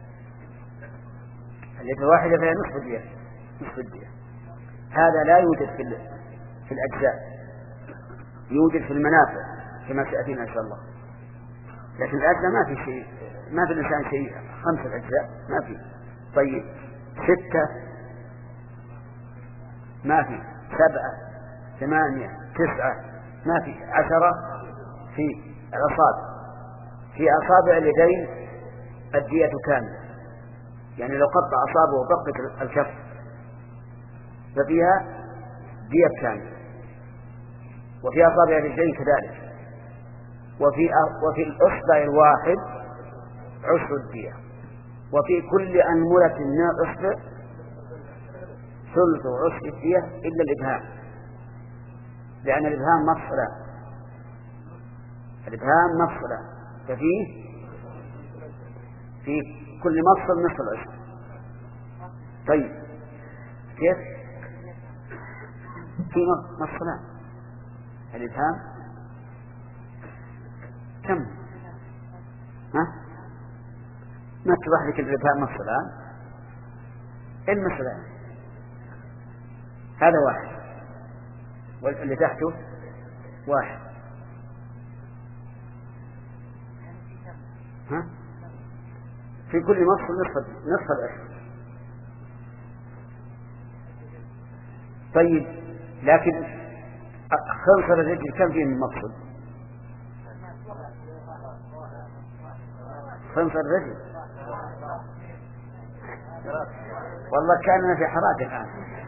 اليد الواحدة فهي نصف الدية نصف الدية. هذا لا يوجد في في الأجزاء، يوجد في المنافع كما سيأتينا إن شاء الله. لكن الأجزاء ما في شيء، ما في الإنسان شيء. خمسة أجزاء ما في. طيب ستة ما في. سبعة ثمانية تسعة ما في. عشرة في الأصابع. في أصابع اليدين الدية كاملة، يعني لو قطع أصابعه وبقت الكف ففيها دية كاملة. وفي أصابع الرجلين كذلك. وفي وفي الأصبع الواحد عشر الدية. وفي كل أنملة من الأصبع ثلث عشر الدية إلا الإبهام، لأن الإبهام مفصلة. الإبهام مفصلة ففيه في كل مفصل نصف العشر. طيب كيف في مفصلان الإبهام كم؟ ها ما تروح لك الإبهام مفصلان المفصلان. هذا واحد واللي تحته واحد. ها؟ في كل مفصل نصف نصف العشر. طيب لكن خنصر الرجل كم فيه من مفصل؟ خنصر الرجل والله كاننا في حراك الآن.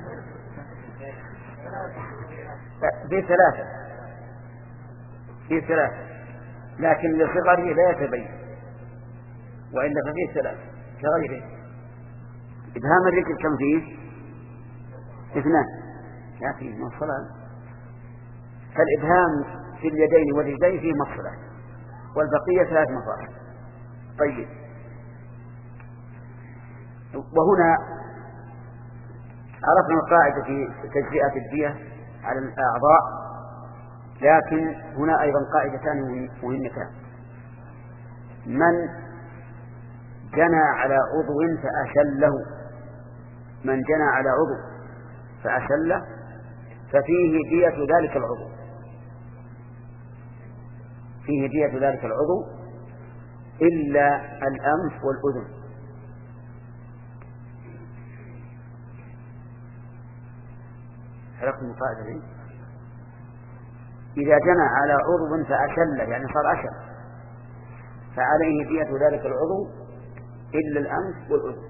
في ثلاثة في ثلاثة لكن لصغره لا يتبين، وإلا ففيه ثلاثة كغيره. إبهام الرجل كم فيه؟ اثنان لا فيه مفصلان. فالإبهام في اليدين والرجلين فيه مفصلان والبقية ثلاث مفاصل. طيب وهنا عرفنا القاعدة في تجزئة الدية على الأعضاء، لكن هنا أيضا قاعدتان مهمتان. من جنى على عضو فأشله من جنى على عضو فأشله ففيه دية ذلك العضو فيه دية ذلك العضو إلا الأنف والأذن. عرفتم القاعدة دي؟ إذا جنى على عضو فأشله يعني صار أشل فعليه دية ذلك العضو إلا الأنف والأذن.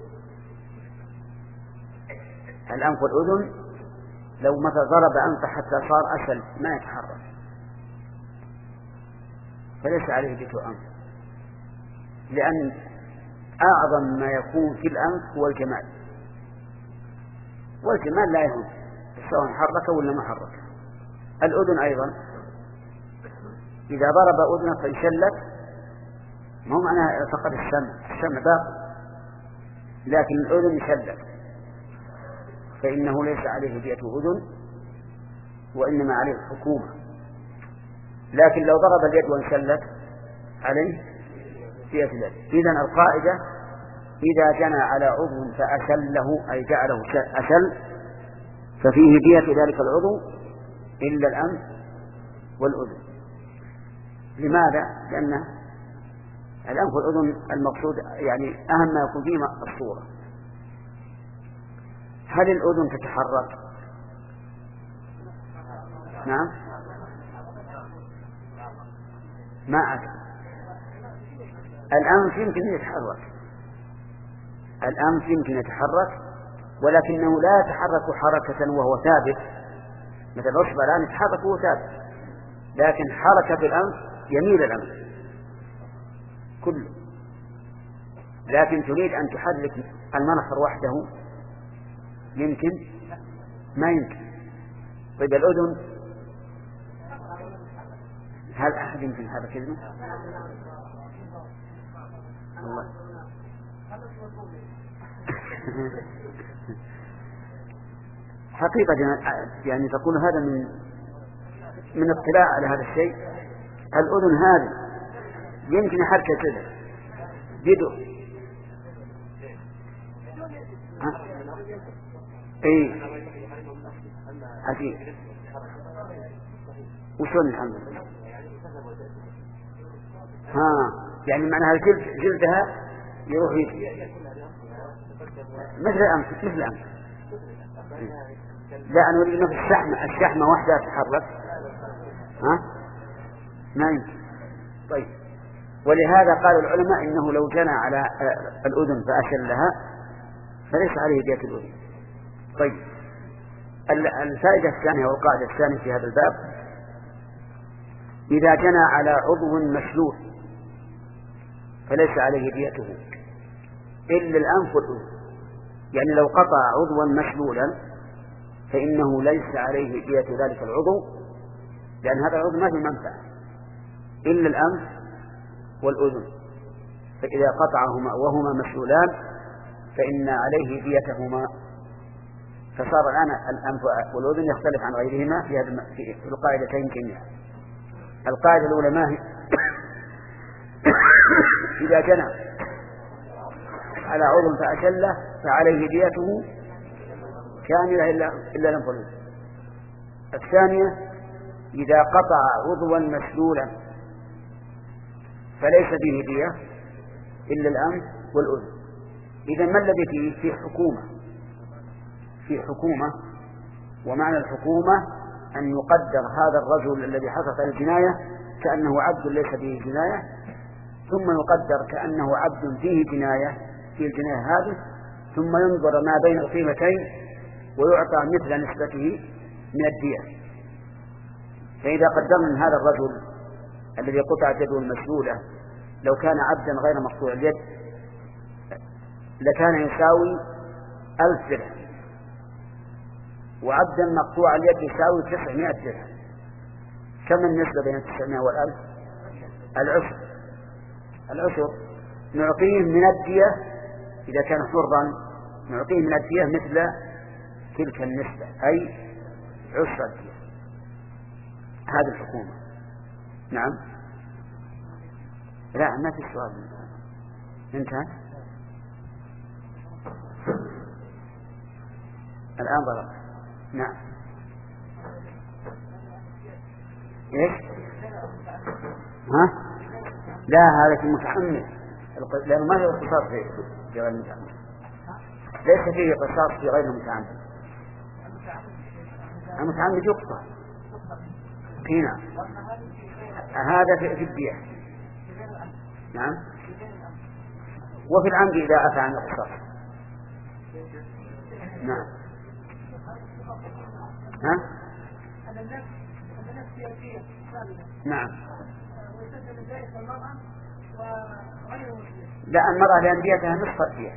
الأنف والأذن لو متى ضرب أنف حتى صار أشل ما يتحرك فليس عليه دية أنف، لأن أعظم ما يكون في الأنف هو الجمال، والجمال لا يهم سواء حرك ولا ما حرك. الأذن أيضا إذا ضرب أذنك فانشلت ما هو معناها فقد السمع، السمع باقي لكن الأذن شلت فإنه ليس عليه دية أذن وإنما عليه الحكومة. لكن لو ضرب اليد وانشلت عليه دية اليد. إذن القاعدة إذا جنى على عضو فأشله أي جعله أشل ففيه دية ذلك العضو إلا الأنف والأذن. لماذا؟ لأن الأنف والأذن المقصود يعني أهم ما يكون فيه الصورة. هل الأذن تتحرك؟ نعم ما أدري. الأنف يمكن يتحرك الأنف يمكن يتحرك ولكنه لا يتحرك حركة وهو ثابت، مثل الأصبع الآن يتحرك وهو ثابت، لكن حركة الأنف يميل الأنف كله. لكن تريد أن تحرك المنخر وحده يمكن ما يمكن. طيب الأذن هل أحد يمكن هذا كلمة؟ الله حقيقة يعني تقول هذا من من اطلاع على هذا الشيء. الأذن هذه يمكن حركة كذا بدو اي أكيد. وشون الحمد لله ها يعني معناها الجلد جلدها يروح مثل الأمس مثل الأمس. لا أنا أريد أنه الشحمة الشحمة وحدها تتحرك ها ما يمكن. طيب ولهذا قال العلماء إنه لو جنى على الأذن فأشلها فليس عليه دية الأذن. طيب الفائدة الثانية والقاعدة الثانية في هذا الباب إذا جنى على عضو مشلول فليس عليه ديته إلا الأنف والأذن. يعني لو قطع عضوا مشلولا فإنه ليس عليه دية ذلك العضو لأن هذا العضو ما في منفعة إلا الأنف والأذن. فإذا قطعهما وهما مشلولان فإن عليه ديتهما. فصار الآن الأنف والأذن يختلف عن غيرهما في هذه في القاعدتين جميعا. القاعدة الأولى ما هي؟ إذا جنى على عضو فأشله فعليه ديته كاملة إلا إلا الأنف والأذن. الثانية إذا قطع عضوا مشلولا فليس به دية إلا الأنف والأذن. إذا ما الذي فيه؟ في حكومة في حكومة ومعنى الحكومة أن يقدر هذا الرجل الذي حصلت الجناية كأنه عبد ليس به جناية، ثم يقدر كأنه عبد فيه جناية في الجناية هذه، ثم ينظر ما بين القيمتين ويعطى مثل نسبته من الدية. فإذا قدرنا هذا الرجل الذي قطعت يده المشلولة لو كان عبدا غير مقطوع اليد لكان يساوي ألف درهم، وعبدا مقطوع اليد يساوي تسعمائة درهم. كم النسبة بين التسعمائة والألف؟ العشر. العشر نعطيه من الدية إذا كان حرا، نعطيه من الدية مثل تلك النسبة أي عشر الدية. هذه الحكومة. نعم. لا ما في سؤال. انتهى الآن ضرب. نعم. ايش؟ ها؟ لا هذا في المتحمل لأنه ما هو قصاص في غير المتعمد. ليس فيه قصاص في غير المتعمد. المتعمد يقصى هنا. هذا في الدية. نعم. وفي العمد إذا أتى عن القصاص. نعم. ها؟ نعم. لا المرأة لأن ديتها نصف الدية.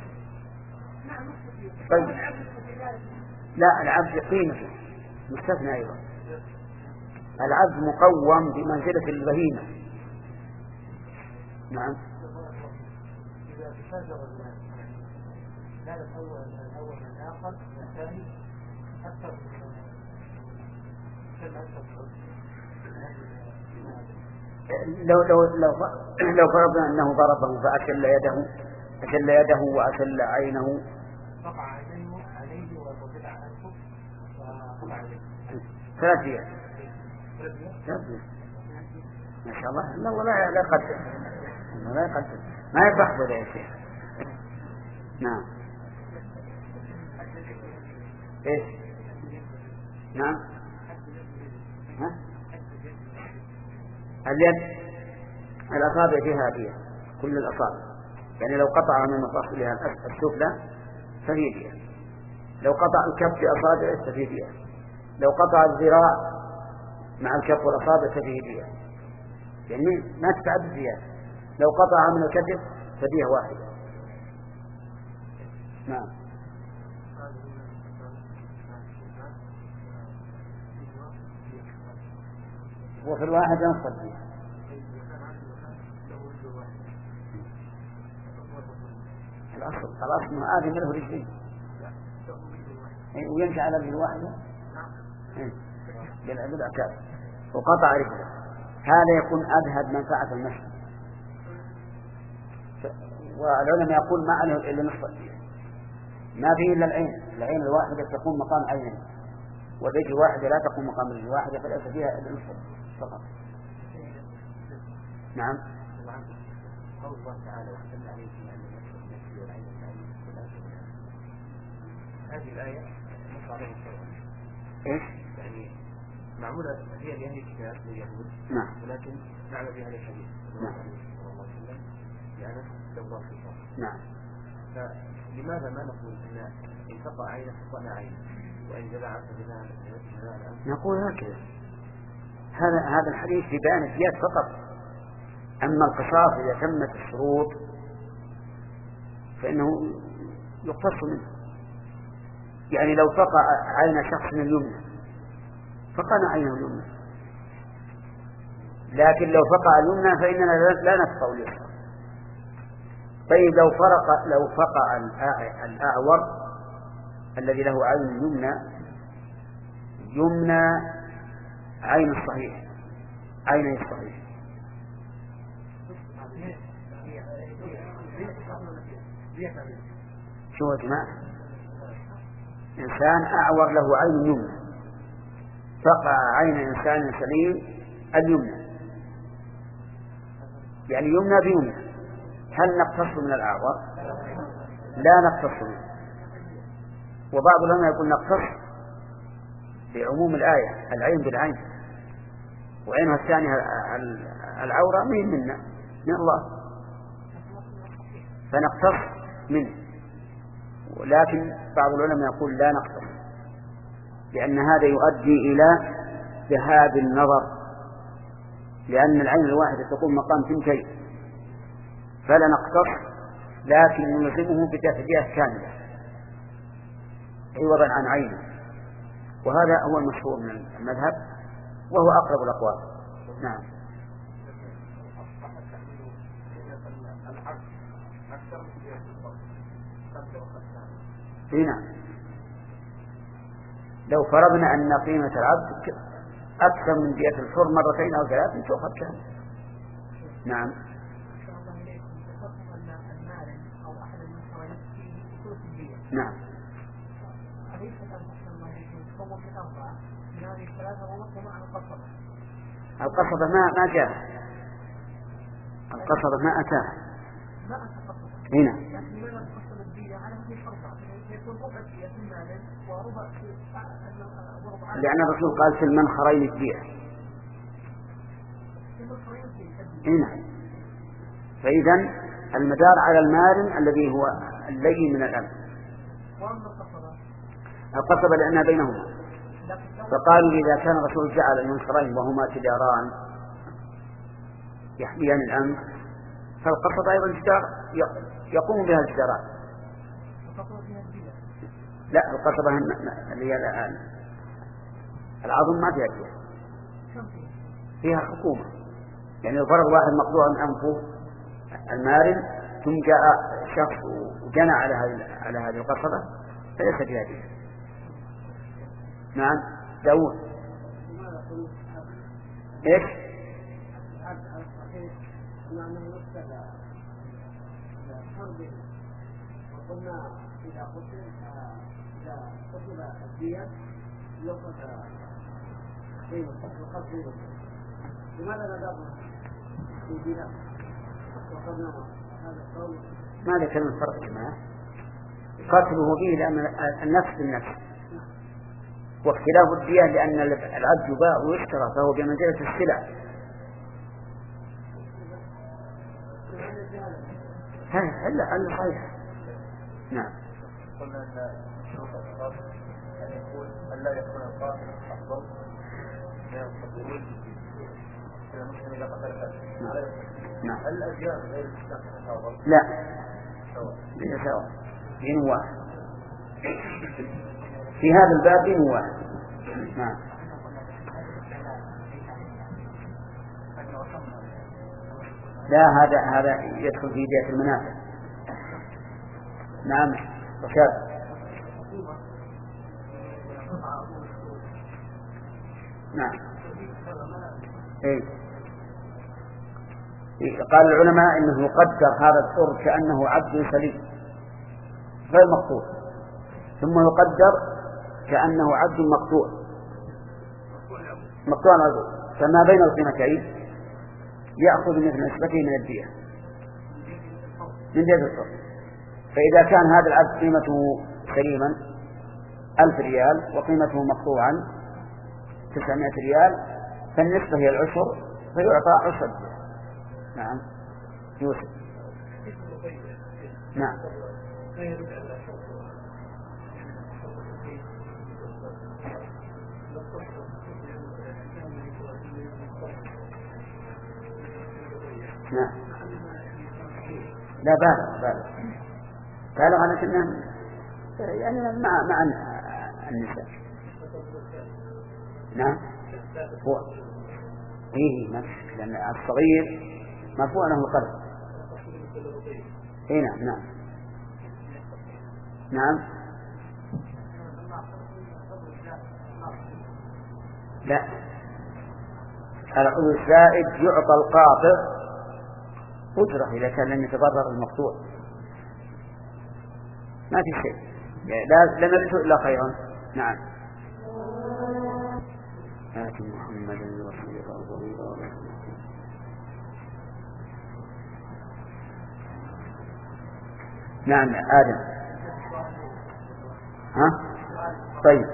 طيب. لا العبد قيمته مستثنى أيضا. العبد مقوم بمنزلة البهيمة. نعم. لا الأول الأول من الآخر والثاني أكثر من لو لو لو لو فرضنا أنه ضربه فأشل يده أشل يده وأشل عينه قطع عينه عليه وقطع عنه وقطع عليه ثلاث ديات ما شاء الله لا والله لا يقدر لا يقدر ما يفرح بذا يا شيخ. نعم ايش نعم ها اليد الأصابع فيها دية كل الأصابع يعني لو قطع من مفاصلها السفلى فهي دية لو قطع الكف بأصابعه فهي دية لو قطع الذراع مع الكف والأصابع فهي دية يعني ما تتعد الديات لو قطع من الكتف فدية واحدة. نعم وفي الواحد نصف الدية الأصل الأصل من آدم له رجلين ويمشي على رجل واحدة بالعكاز وقطع رجله هذا يكون أذهب منفعة المشي. والعلماء يقول ما عليه إلا نصف الدية ما فيه إلا العين العين الواحدة تقوم مقام عينين والرجل واحدة لا تقوم مقام رجل واحدة فليس فيها إلا نصف فقط. نعم قول الله تعالى وحسن عليكم أن المشي والعين والعين هذه الآية نص عليها الشرع إيش يعني معمولة هي لأهل الكتاب لليهود نعم ولكن نعمل بها الحديث نعم صلى الله عليه وسلم لأنه دورات في الشرع. نعم فلماذا ما نقول أن إن تقع عينه فقنا عينه وإن جلع فجلع نقول هكذا هذا هذا الحديث في بيان الديات فقط. أما القصاص إذا تمت الشروط فإنه يقتص منه يعني لو فقع عين شخص اليمنى فقنا عينه اليمنى لكن لو فقع اليمنى فإننا لا نفقع اليسرى. طيب لو فرق لو فقع الأعور الذي له عين يمنى يمنى عين الصحيح عين الصحيح شو يا جماعة إنسان أعور له عين يمنى فقع عين إنسان سليم اليمنى يعني يمنى بيمنى هل نقتص من الأعور؟ لا نقتص منه. وبعض العلماء يقول نقتص بعموم الآية العين بالعين وعينها الثانية العورة من منا من الله فنقتص منه. ولكن بعض العلماء يقول لا نقتص لأن هذا يؤدي إلى ذهاب النظر لأن العين الواحدة تقوم مقام ثنتين فلا نقتص لكن نلزمه بتفدية كاملة عوضا عن عينه وهذا هو المشهور من المذهب وهو أقرب الأقوال. نعم هنا لو فرضنا أن قيمة العبد أكثر من دية الحر مرتين أو ثلاث تؤخذ كاملة. نعم نعم القصبة ما ما جاء القصبة ما أتاها هنا لأن الرسول قال في المنخرين الدية هنا فإذا المدار على المارن الذي هو اللين من الأمر القصبة لأنها بينهما فقالوا إذا كان الرسول جعل المنخرين وهما تجاران يحميان الأمر فالقصبة أيضا جدار يقوم بها الجداران. لا القصبة اللي هي العظم ما فيها فيها فيها حكومة يعني لو فرض واحد مقطوع من أنفه المارن ثم جاء شخص وجنى على هذه على هذه القصبة فليس فيها دية. نعم داود ايش؟ وقلنا إذا قتل إذا قتل الدية يأخذ قيمة يأخذ قيمة. لماذا لا نضع في دينار؟ وقلنا هذا القول ما ذكر الفرق معه. قتله به لأن النفس بالنفس، واختلاف الدية لأن العبد يباع ويشترى فهو بمنزلة السلع. هلا هلا صحيح. نعم. قلنا أن شروط القصاص أن يكون أن لا يكون القاتل أفضل من المقتول إلى مسلم إذا قتل. نعم. هل الأديان غير الإسلام تتفاوت؟ لا. ليس سواء. دين واحد. في هذا الباب دين واحد. نعم. لا هذا هذا يدخل في دية المنافع. نعم رشاد. نعم. إيه. قال العلماء إنه يقدر هذا الحر كأنه عبد سليم غير مقطوع، ثم يقدر كأنه عبد مقطوع مقطوع العضو، فما بين القيمتين يأخذ مثل نسبته من الدية من دية الحر. فإذا كان هذا العبد قيمته سليما ألف ريال وقيمته مقطوعا تسعمائة ريال فالنسبة هي العشر فيعطى عشر. نعم يوسف. نعم. نعم لا بالغ بالغ بالغ على كنا يعني مع مع النساء. نعم هو إيه نفس لأن الصغير مرفوع له القلب. إيه نعم نعم نعم لا العضو الزائد يعطى القاطع أجرة إذا كان لم يتضرر المقطوع ما في شيء لا نرجو إلا خيرا. نعم. آتي محمد رسول الله. نعم آدم. ها طيب.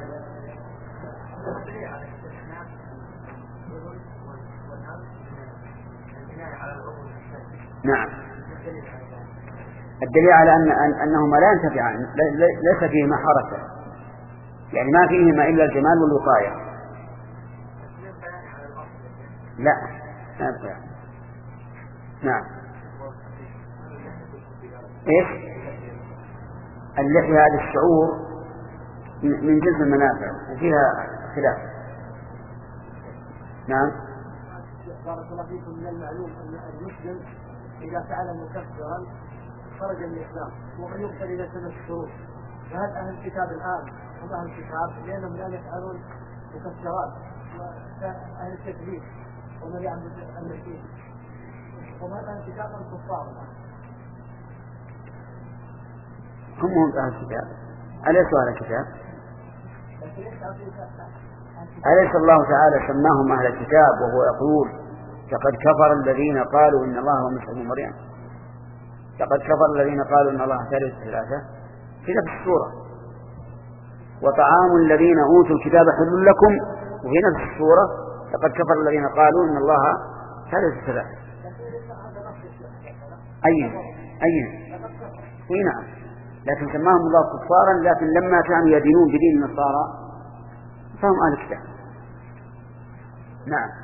نعم الدليل على أن أنهما لا ينتفعان ليس فيهما حركة يعني ما فيهما إلا الجمال والوقاية. لا لا ينفع. نعم إيش اللحية هذا الشعور من جنس المنافع وفيها خلاف. نعم. بارك الله فيكم. من المعلوم أن المسلم إذا فعل مكفرا خرج من الإسلام ومن يقتل إلى سنة الشروط. فهل أهل الكتاب الآن هم أهل الكتاب لأنهم لا يفعلون مكفرات وأهل التكذيب ومن يعبد المسيح ومن أهل الكتاب الكفار هم هم أهل الكتاب أليسوا أهل الكتاب؟ أليس الله تعالى سماهم أهل الكتاب وهو يقول لقد كفر الذين قالوا إن الله هو المسيح ابن مريم. لقد كفر الذين قالوا إن الله ثالث ثلاثة في نفس السورة. وطعام الذين أوتوا الكتاب حل لكم وفي نفس السورة لقد كفر الذين قالوا إن الله ثالث ثلاثة. أي أي أي نعم. لكن سماهم الله كفارا لكن لما كانوا يدينون بدين النصارى فهم أهل الكتاب. نعم.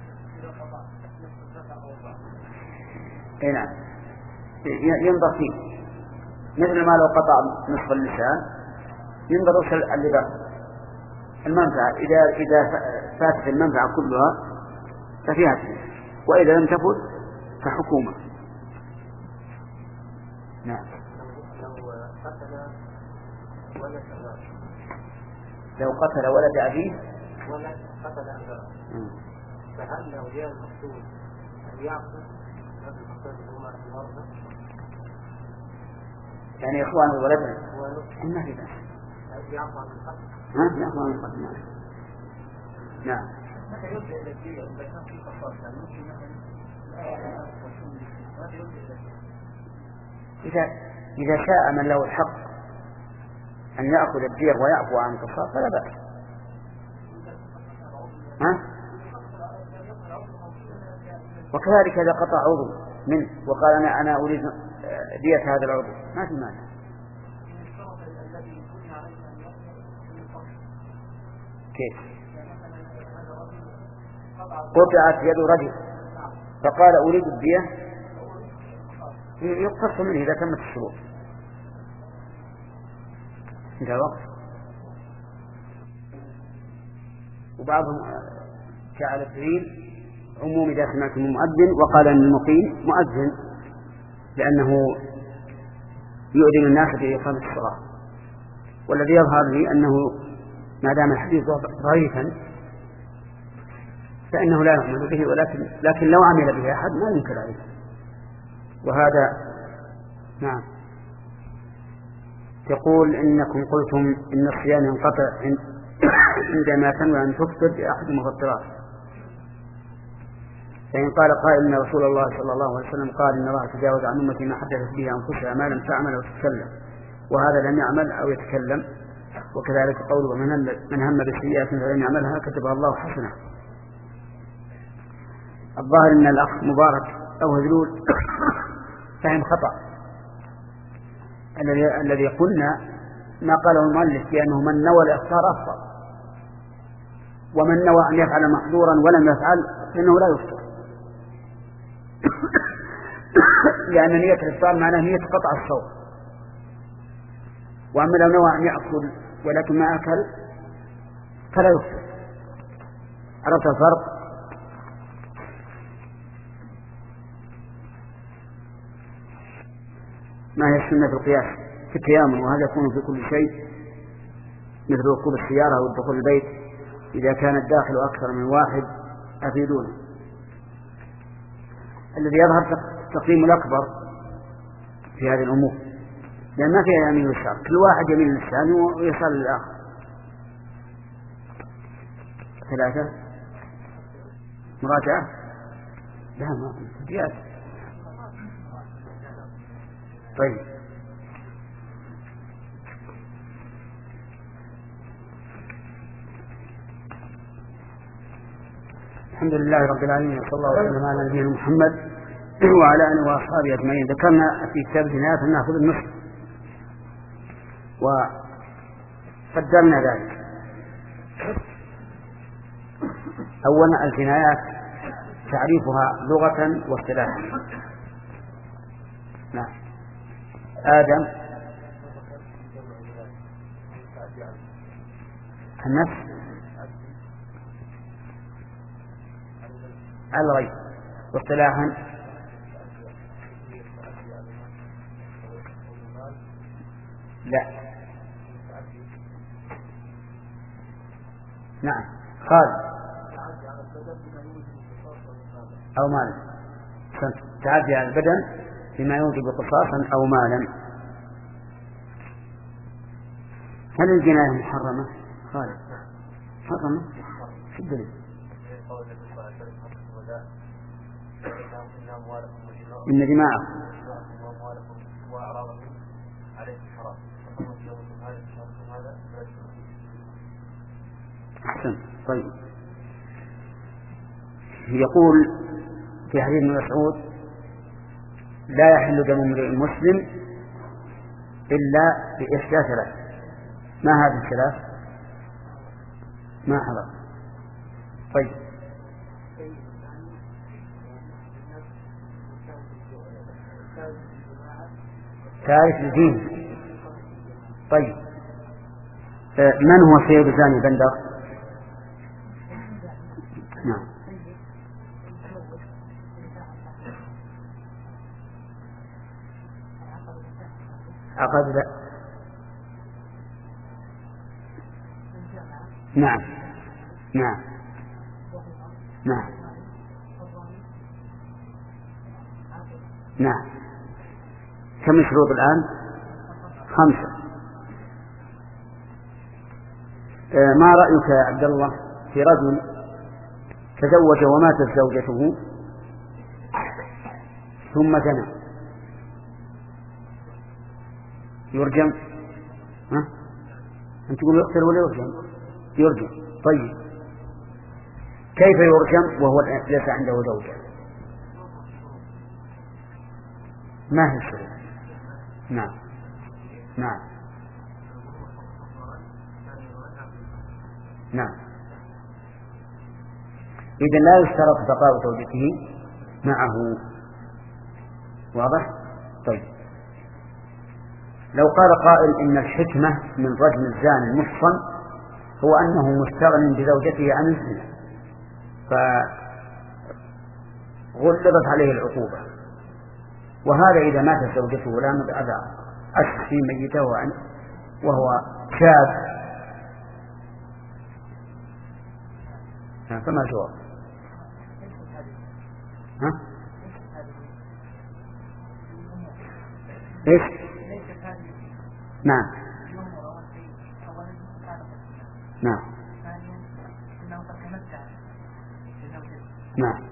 اي نعم ينظر فيه مثل ما لو قطع نصف اللسان ينظر وش اللباس المنفعة. إذا إذا فاتت المنفعة كلها ففيها فيه وإذا لم تفت فحكومة. نعم. لو قتل ولد أباه لو قتل ولد أبيه ولد قتل أباه فهل أولياء المقتول أن يعقل هذا المقتول هما الورثة؟ يعني إخوان ولدنا ولد ما في بأس. يعقل عن القتل؟ ها؟ يعقل عن القتل. نعم. نعم. متى يرجع إلى الدية إذا كان في قصاص يعني ممكن مثلا متى يرجع إلى الدية؟ إذا إذا شاء من له الحق أن يأخذ الدية ويعفو عن القصاص فلا بأس. ها؟ وكذلك إذا قطع عضو منه وقال أنا أنا أريد دية هذا العضو ما في مانع. كيف؟ قطعت يد رجل فقال أريد الدية يقتص منه إذا تمت الشروط. انتهى الوقت. وبعضهم جعل الدليل عموم إذا سمعتم المؤذن وقال أن المقيم مؤذن لأنه يؤذن الناس بإقامة الصلاة. والذي يظهر لي أنه ما دام الحديث ضعيفا فإنه لا يعمل به، ولكن لكن لو عمل به أحد ما ينكر عليه. وهذا نعم. تقول إنكم قلتم إن الصيام ينقطع عندما تنوي أن تفطر بأحد المفطرات، فإن قال قائل إن رسول الله صلى الله عليه وسلم قال إن الله تجاوز عن أمتي ما حدثت به أنفسها ما لم تعمل أو تتكلم، وهذا لم يعمل أو يتكلم، وكذلك قوله من هم بالسيئة فلم يعملها كتبها الله حسنة. الظاهر أن الأخ مبارك أو هذلول فهم خطأ. الذي الذي قلنا ما قاله المؤلف بأنه من نوى الإفطار أفطر، ومن نوى أن يفعل محظورا ولم يفعل فإنه لا يفطر، لأن نية الإفطار معناه نية قطع الصوم. وأما لو نوى أن يأكل ولكن ما أكل فلا يفطر. عرفت الفرق؟ ما هي السنة في القياس في التيامن؟ وهذا يكون في كل شيء مثل ركوب السيارة والدخول البيت إذا كان الداخل أكثر من واحد. أفيدون. الذي يظهر تقييم الأكبر في هذه الأمور، لأن ما فيها يمين ويسار، كل واحد يمين للثاني ويسار للآخر. ثلاثة مراجعة لا ما زيادة. طيب الحمد لله رب العالمين، صلى الله وسلم على نبينا محمد وعلى آله وأصحابه أجمعين. ذكرنا في كتاب الجنايات أن نأخذ النصف وقدرنا ذلك. أولا الجنايات تعريفها لغة واصطلاحا. نعم. آدم النفس الغيب، واصطلاحا لا. نعم. قال أو مالا، تعدي على البدن بما يوجب قصاصا أو مالا. هل الجناية محرمة؟ قال محرمة. شو الدليل؟ إن دماءكم أحسن. طيب يقول في حديث ابن مسعود لا يحل دم امرئ مسلم إلا بإحدى ثلاث. ما هذه الثلاث؟ ما حضر. طيب تعرف الدين. طيب من هو سيد زاني بندر؟ نعم. عقد لا. نعم نعم نعم نعم. كم الشروط الآن؟ خمسة. آه ما رأيك يا عبد الله في رجل تزوج وماتت زوجته ثم زنى يرجم؟ ها؟ أنت تقول يقتل ولا يرجم؟ يرجم. طيب كيف يرجم وهو ليس عنده زوجة؟ ما هي الشروط؟ نعم نعم نعم. إذا لا يشترط بقاء زوجته معه. واضح؟ طيب لو قال قائل إن الحكمة من رجم الزاني المحصن هو أنه مستغن بزوجته عن الزنا فغلظت عليه العقوبة، وهذا إذا ماتت زوجته ولا مدعى أشخ في ميته وهو شاب فما جواب؟ ها؟ إيش؟ نعم نعم نعم.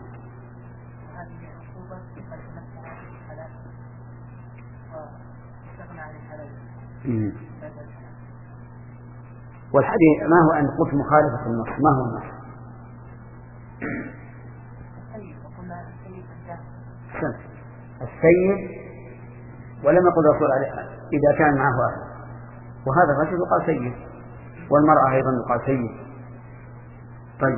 والحديث ما هو أن قلت مخالفة النص؟ ما هو النص؟ السيد ولم يقل الرسول عليه إذا كان معه أهل، وهذا الرجل يقال سيد والمرأة أيضا يقال سيد. طيب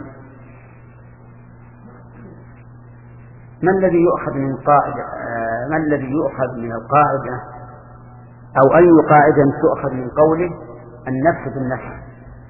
ما الذي يؤخذ من قاعدة ما الذي يؤخذ من القاعدة أو أي قاعدة تؤخذ من قوله النفس بالنفس؟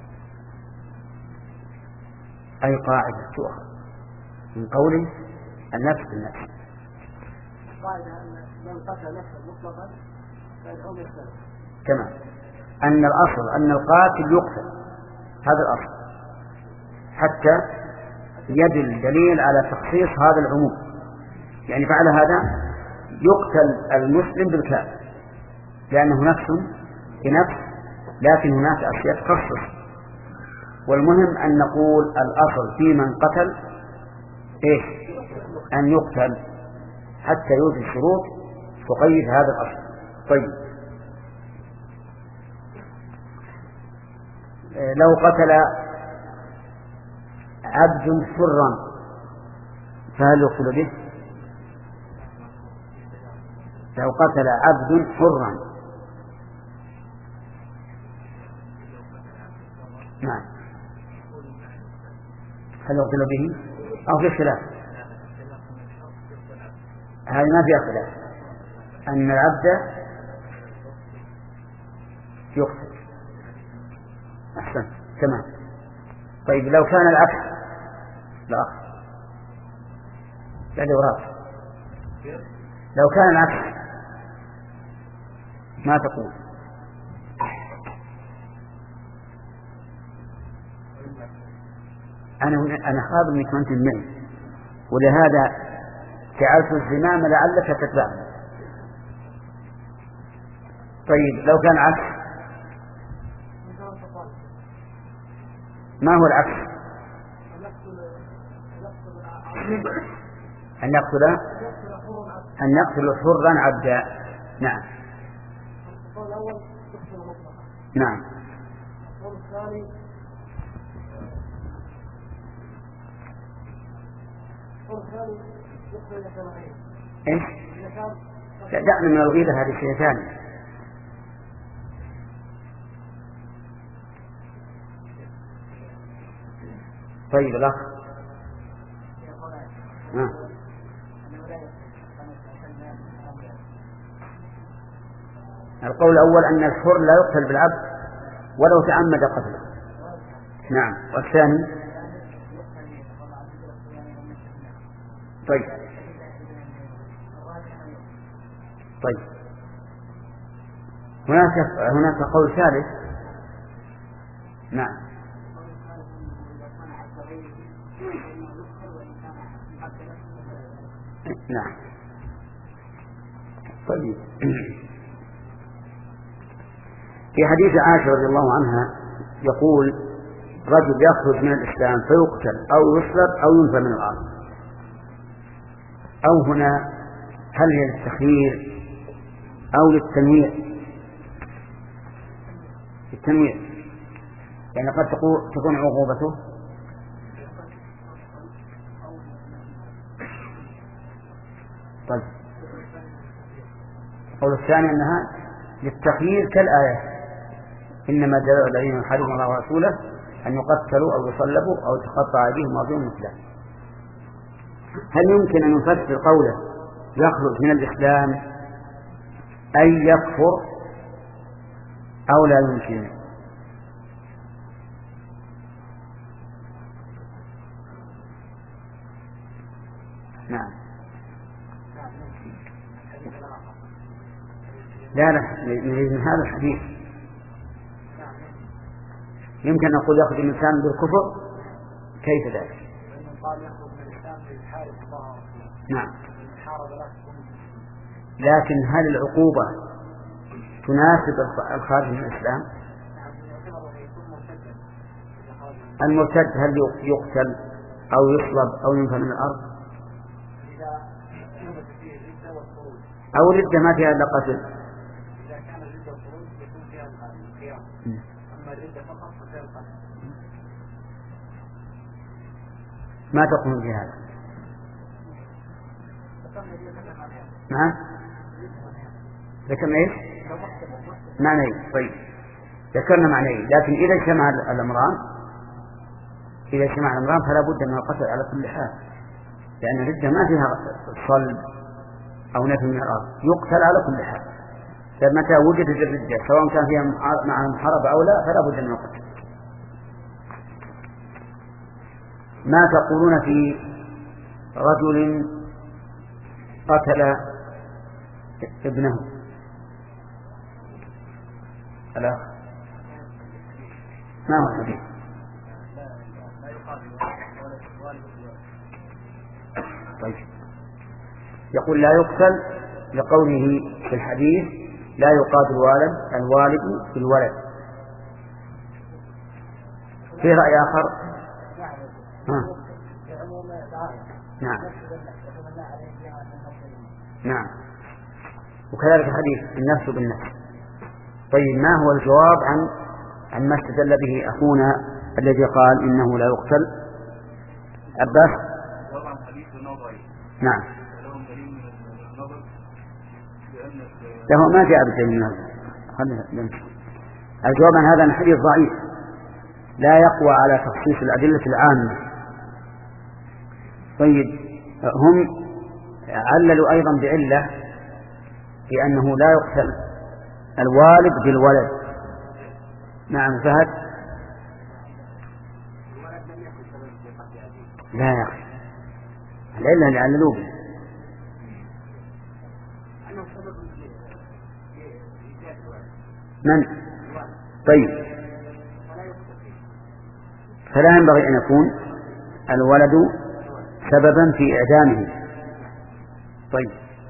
أي قاعدة تؤخذ من قوله النفس بالنفس؟ قاعدة أن من قتل نفسا مطلقا فيدعو بالسلام. تمام. أن الأصل أن القاتل يقتل، هذا الأصل، حتى يدل دليل على تخصيص هذا العموم. يعني فعل هذا يقتل المسلم بالكافر لأنه نفس بنفس، لكن هناك أشياء تخصص. والمهم أن نقول الأصل في من قتل إيش؟ أن يقتل حتى يوجد شروط تقيد هذا الأصل. طيب لو قتل عبد حرا فهل يقتل به؟ لو قتل عبد حرا نعم هل يقتل به أو في خلاف؟ هذا ما فيها خلاف أن العبد يقتل. أحسن تمام. طيب لو كان العكس لا لا دوراق لو كان العكس ما تقول؟ أنا أنا خاض من كنت معي ولهذا جعلت الزمام لعلك تتبعني. طيب لو كان عكس ما هو العكس؟ أن يقتل أن يقتل حرا عبدا. نعم نعم. إيش؟ دعنا من الغيبة، هذه شيء ثاني. طيب الأخ آه. القول الأول أن الحر لا يقتل بالعبد ولو تعمد قتله. نعم. والثاني طيب طيب هناك هناك قول ثالث. نعم. نعم. طيب. في حديث عائشة رضي الله عنها يقول رجل يخرج من الإسلام فيقتل أو يصلب أو ينفى من الأرض، أو هنا هل هي للتخيير أو للتنويع؟ التنويع يعني قد تكون عقوبته طيب. القول الثاني أنها للتخيير كالآية إنما جزاء الذين يحاربون الله ورسوله أن يقتلوا أو يصلبوا أو تقطع أيديهم وأرجلهم مثله. هل يمكن أن نفسر قوله يخرج من الإسلام أي يكفر أو لا يمكن؟ نعم. لا لا نريد من هذا الحديث يمكن أن نقول يخرج الإنسان بالكفر. كيف ذلك؟ نعم. لكن هل العقوبة تناسب الخارج من الإسلام؟ المرتد هل يقتل أو يصلب أو ينفى من الأرض؟ أو الردة ما فيها إلا قتل؟ ما تقوم بهذا؟ نعم. ذكرنا ايش؟ معنى. طيب ذكرنا معنى، لكن إذا اجتمع الأمران إذا اجتمع الأمران فلا بد من القتل على كل حال، لأن الردة ما فيها صلب أو نفي من الأرض، يقتل على كل حال. فمتى وجدت الردة سواء كان فيها مع محاربة أو لا فلا بد من القتل. ما تقولون في رجل قتل ابنه؟ الأخ ما هو الحديث؟ طيب يقول لا يقتل لقوله في الحديث لا يقاتل الوالد الوالد بالولد. في رأي آخر؟ ها. نعم. نعم. وكذلك حديث النفس بالنفس. طيب ما هو الجواب عن عن ما استدل به أخونا الذي قال إنه لا يقتل؟ عباس. نعم. له ما جاء بالدليل النظر. الجواب عن هذا الحديث ضعيف لا يقوى على تخصيص الأدلة العامة. طيب هم عللوا أيضا بعلة بأنه لا يقتل الوالد بالولد. نعم فهد. لا يا أخي العلة اللي عللوا به من؟ طيب فلا ينبغي أن يكون الولد سببا في إعدامه. طيب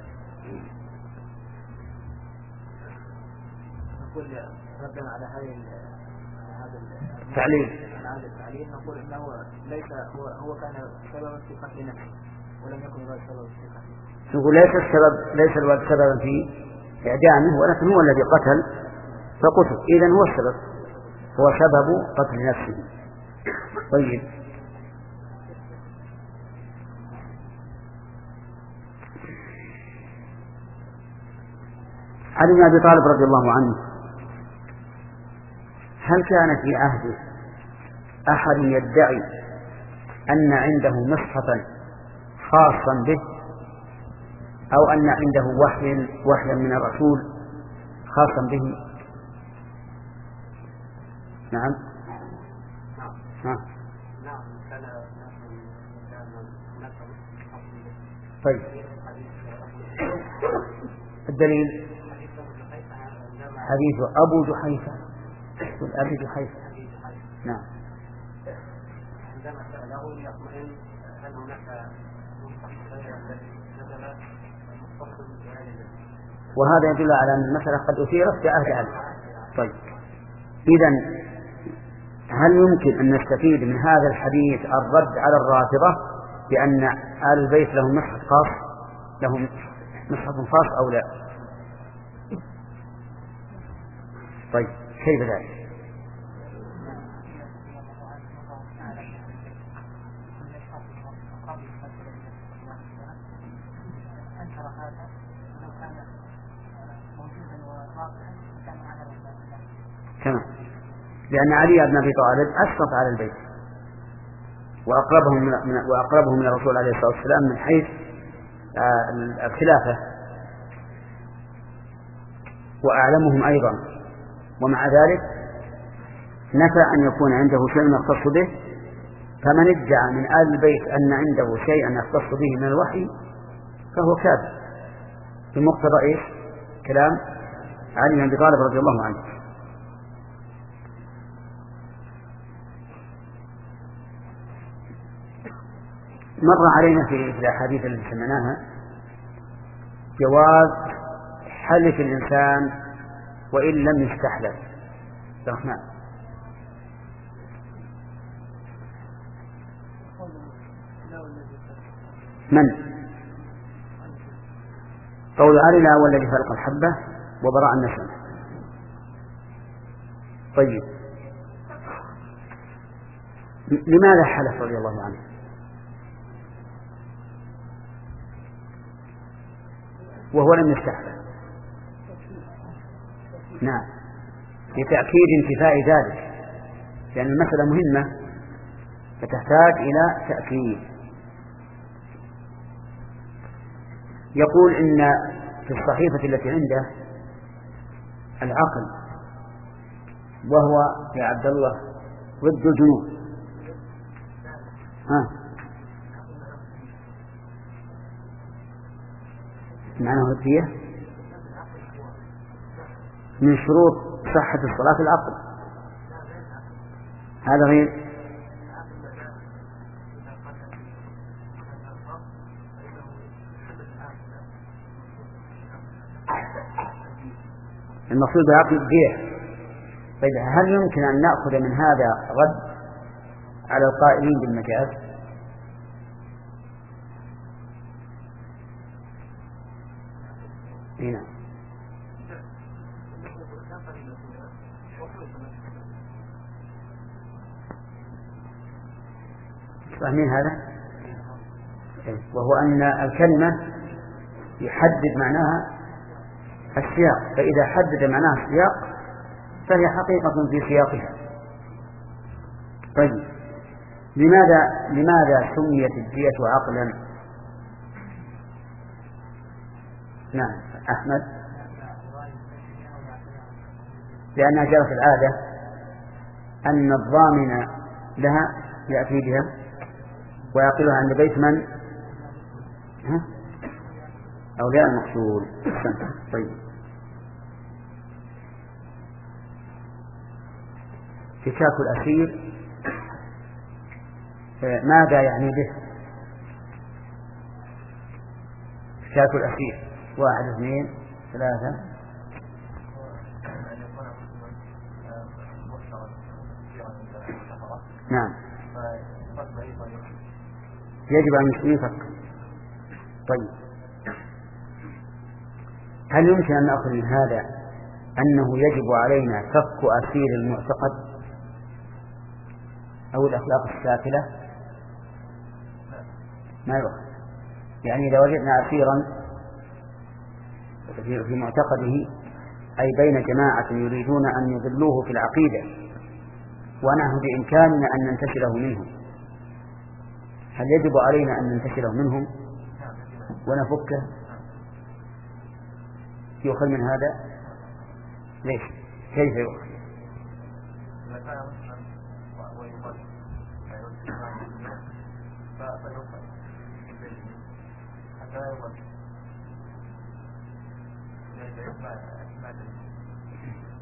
نقول ردا على هذه هذا التعليل هذا التعليل نقول انه ليس هو هو كان سببا في قتل نفسه ولم يكن الولد سببا في قتله. نقول ليس السبب ليس الولد سببا في إعدامه ولكن هو الذي قتل فقتل، إذن هو السبب، هو سبب قتل نفسه. طيب علي بن أبي طالب رضي الله عنه هل كان في عهده أحد يدعي أن عنده مصحفا خاصا به أو أن عنده وحي وحيا من الرسول خاصا به؟ نعم. نعم. طيب الدليل حديث أبو جحيفة والأبي جحيفة. نعم. عندما سأله يطمئن هل هناك غير الذي نزل متصل بهذه، وهذا يدل على أن المسألة قد أثيرت في عهد علي. طيب، إذن هل يمكن أن نستفيد من هذا الحديث الرد على الرافضة بأن آل البيت لهم مصحف خاص، لهم مصحف خاص أو لا؟ طيب، كيف ذلك؟ كما لأن علي بن أبي طالب أشرف على البيت وأقربهم من وأقربهم من الرسول عليه الصلاة والسلام من حيث الخلافة، وأعلمهم أيضا، ومع ذلك نفى أن يكون عنده شيء يختص به. فمن ادعى من آل البيت أن عنده شيئا يختص به من الوحي فهو كاذب بمقتضى إيش؟ كلام علي بن أبي طالب رضي الله عنه. مر علينا في الأحاديث التي سمعناها جواز حلف الإنسان وإن لم يستحلف. الرحمن. من؟ قول علي لا هو الذي فلق الحبة وبرأ النسمة. طيب، لماذا حلف رضي الله عنه؟ وهو لم يستحلف. نعم، لتأكيد انتفاء ذلك، لأن المسألة مهمة فتحتاج إلى تأكيد. يقول إن في الصحيفة التي عنده العقل، وهو يا عبد الله ضد الجنون. ها معناه هدية من شروط صحة الصلاة العقل، هذا غير. المقصود بعقل الدية. طيب، هل يمكن أن نأخذ من هذا رد على القائلين بالمجاز؟ هنا فاهمين هذا؟ وهو أن الكلمة يحدد معناها السياق، فإذا حدد معناها السياق فهي حقيقة في سياقها. طيب، لماذا لماذا سميت الدية عقلا؟ نعم أحمد. لأنها جرت العادة أن الضامن لها يأتي بها ويعقلها عند بيت من؟ ها؟ أولياء المقتول. طيب، فكاك الأسير ماذا يعني به؟ فكاك الأسير واحد اثنين ثلاثة. نعم، يجب أن يفك. طيب، هل يمكن أن نأخذ من هذا أنه يجب علينا فك أسير المعتقد أو الأخلاق السافلة؟ ما يؤخذ. يعني إذا وجدنا أسيرا في معتقده، أي بين جماعة يريدون أن يضلوه في العقيدة ونحن بإمكاننا أن ننتشله منهم، هل يجب علينا أن ننتشله منهم ونفكه؟ يؤخذ من هذا؟ ليش؟ كيف يؤخذ؟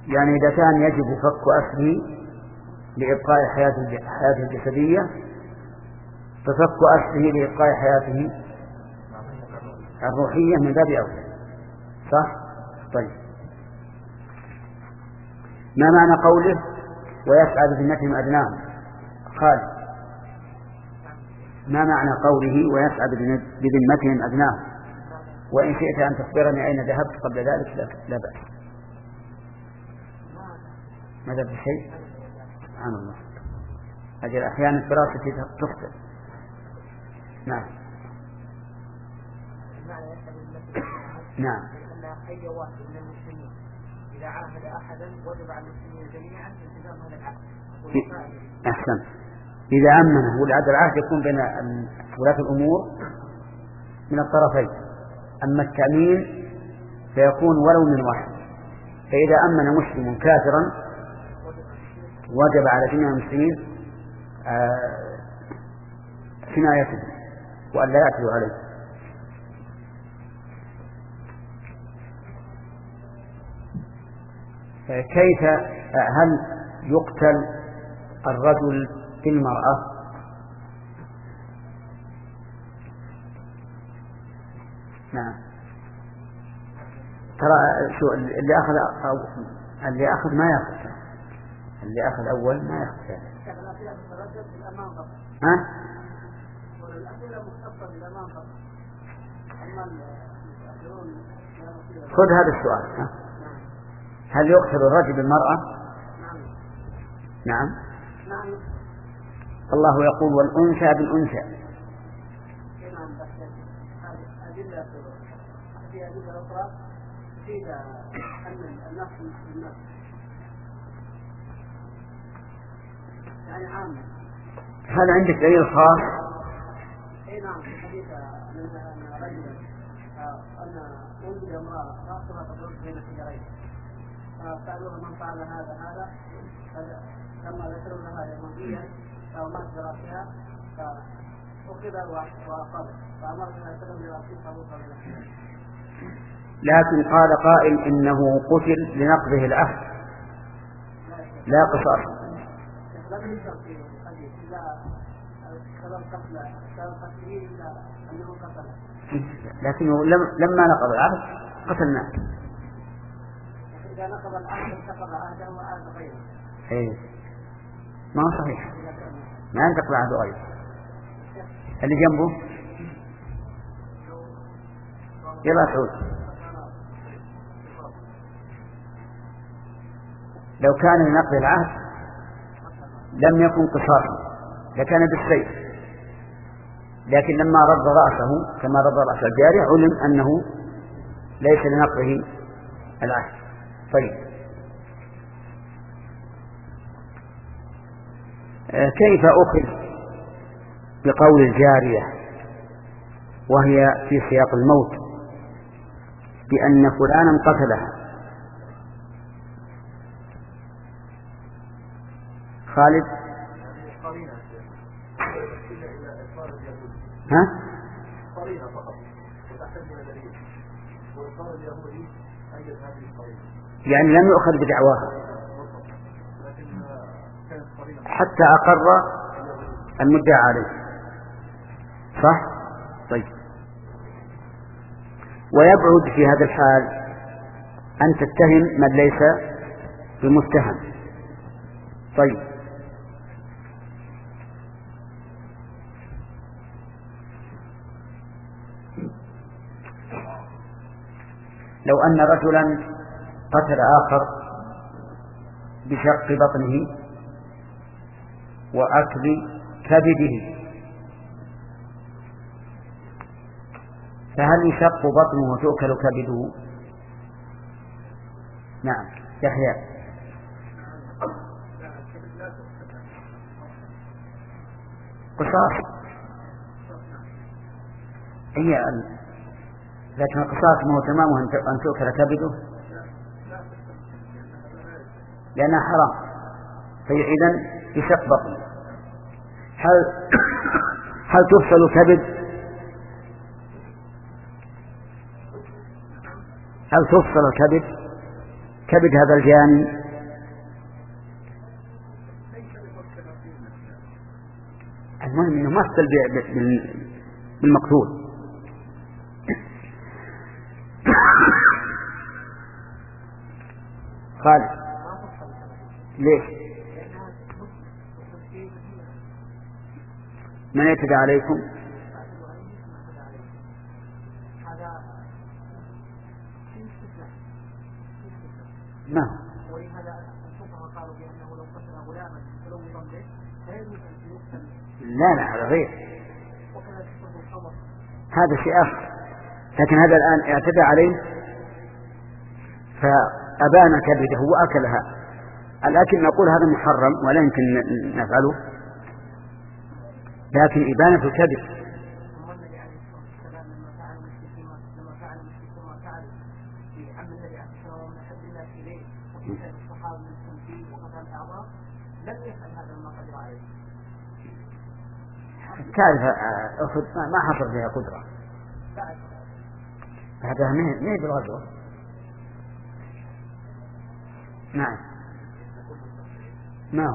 يعني إذا كان يجب فك أسره لإبقاء حياته الجسدية ففك أسره لإبقاء حياته الروحية من باب أولى. صح؟ طيب، ما معنى قوله ويسعى بذمتهم أدناهم؟ خالد، ما معنى قوله ويسعى بذمتهم أدناهم؟ وإن شئت أن تخبرني أين ذهبت قبل ذلك لا بأس. ماذا بشيء؟ سبحان الله، أجل أحيانا الدراسة تخطئ. نعم نعم. أي واحد من المسلمين إذا عاهد أحدا وجب على المسلمين جميعا التزام هذا العهد. أحسن. إذا أمنه والعهد العهد يكون بين ولاة الأمور من الطرفين، أما التأمين فيكون ولو من واحد. فإذا أمن مسلم كافرا وجب على جميع المسلمين حمايته وأن لا يعتدوا عليه. كيف هل يقتل الرجل بالمرأة؟ نعم. ترى شو اللي أخذ أو اللي أخذ ما يأخذ، اللي أخذ أول ما يأخذ. ها؟ خذ هذا السؤال. ها؟ هل يقتل الرجل بالمرأة؟ نعم. نعم. الله يقول والأنثى بالأنثى. هل عندك دليل خاص؟ اي نعم. في حديث ان رجلا ان وجد امراه راسها تدور بين حجرين فسالوها من فعل هذا هذا لما ذكروا لها يهوديا او مات براسها فاخذ واصابت فامر بها سلم براسه فابوها. لكن قال قائل انه قتل لنقضه العهد لا قصاص. لم يذكر في الحديث الا سبب قتل سبب قتله الا انه قتله، لكنه لما نقض العهد قتلناه. إذا نقض العهد انتقض عهده وعهد غيره. إيه ما هو صحيح، ما ينتقض عهد غيره. اللي جنبه يلا سعود. لو كان لنقض العهد لم يكن قصاصا لكان بالسيف، لكن لما رد رأسه كما رد رأس الجارح علم أنه ليس لنقضه العهد. طيب، كيف أخذ بقول الجارية وهي في سياق الموت بأن فلانا قتلها؟ خالد ها؟ قرينة فقط وتحتاج إلى دليل، والقول اليهودي أيد هذه القرينة، يعني لم يؤخذ بدعواها حتى أقر المدعى عليه. صح؟ طيب، ويبعد في هذا الحال أن تتهم من ليس بمتهم. طيب، لو أن رجلا قتل آخر بشق بطنه وأكل كبده، فهل يشق بطنه وتؤكل كبده؟ نعم. يحيى قصاص. هي لكن القصاص ما هو تمامه أن تؤكل كبده لأنها حرام، فإذن يشق بطنه. هل هل تفصل كبد؟ هل تفصل الكبد كبد هذا الجاني المهم انه مثل بالمقتول. خالد ليش؟ من يعتدى عليكم؟ ما هو؟ لا لا هذا غير، هذا شيء آخر. لكن هذا الآن اعتدى عليه فأبان كبده وأكلها. الأكل نقول هذا محرم ولا يمكن نفعله، لكن إبانة الكبد تعرف ما حصل فيها قدرة، هذا ما هي بالغزوة. نعم ما هو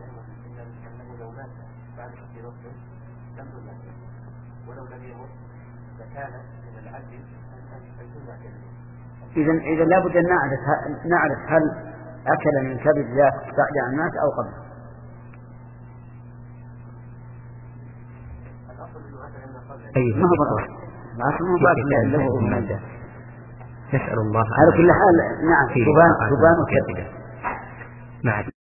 إذا إذا لابد أن نعرف نعرف هل أكل من كبد ذات بعد أن مات أو قبل. أيه ما هو بطل ما هو بطل له نسأل الله على كل حال. نعم في سبان سبان وكبد. نعم.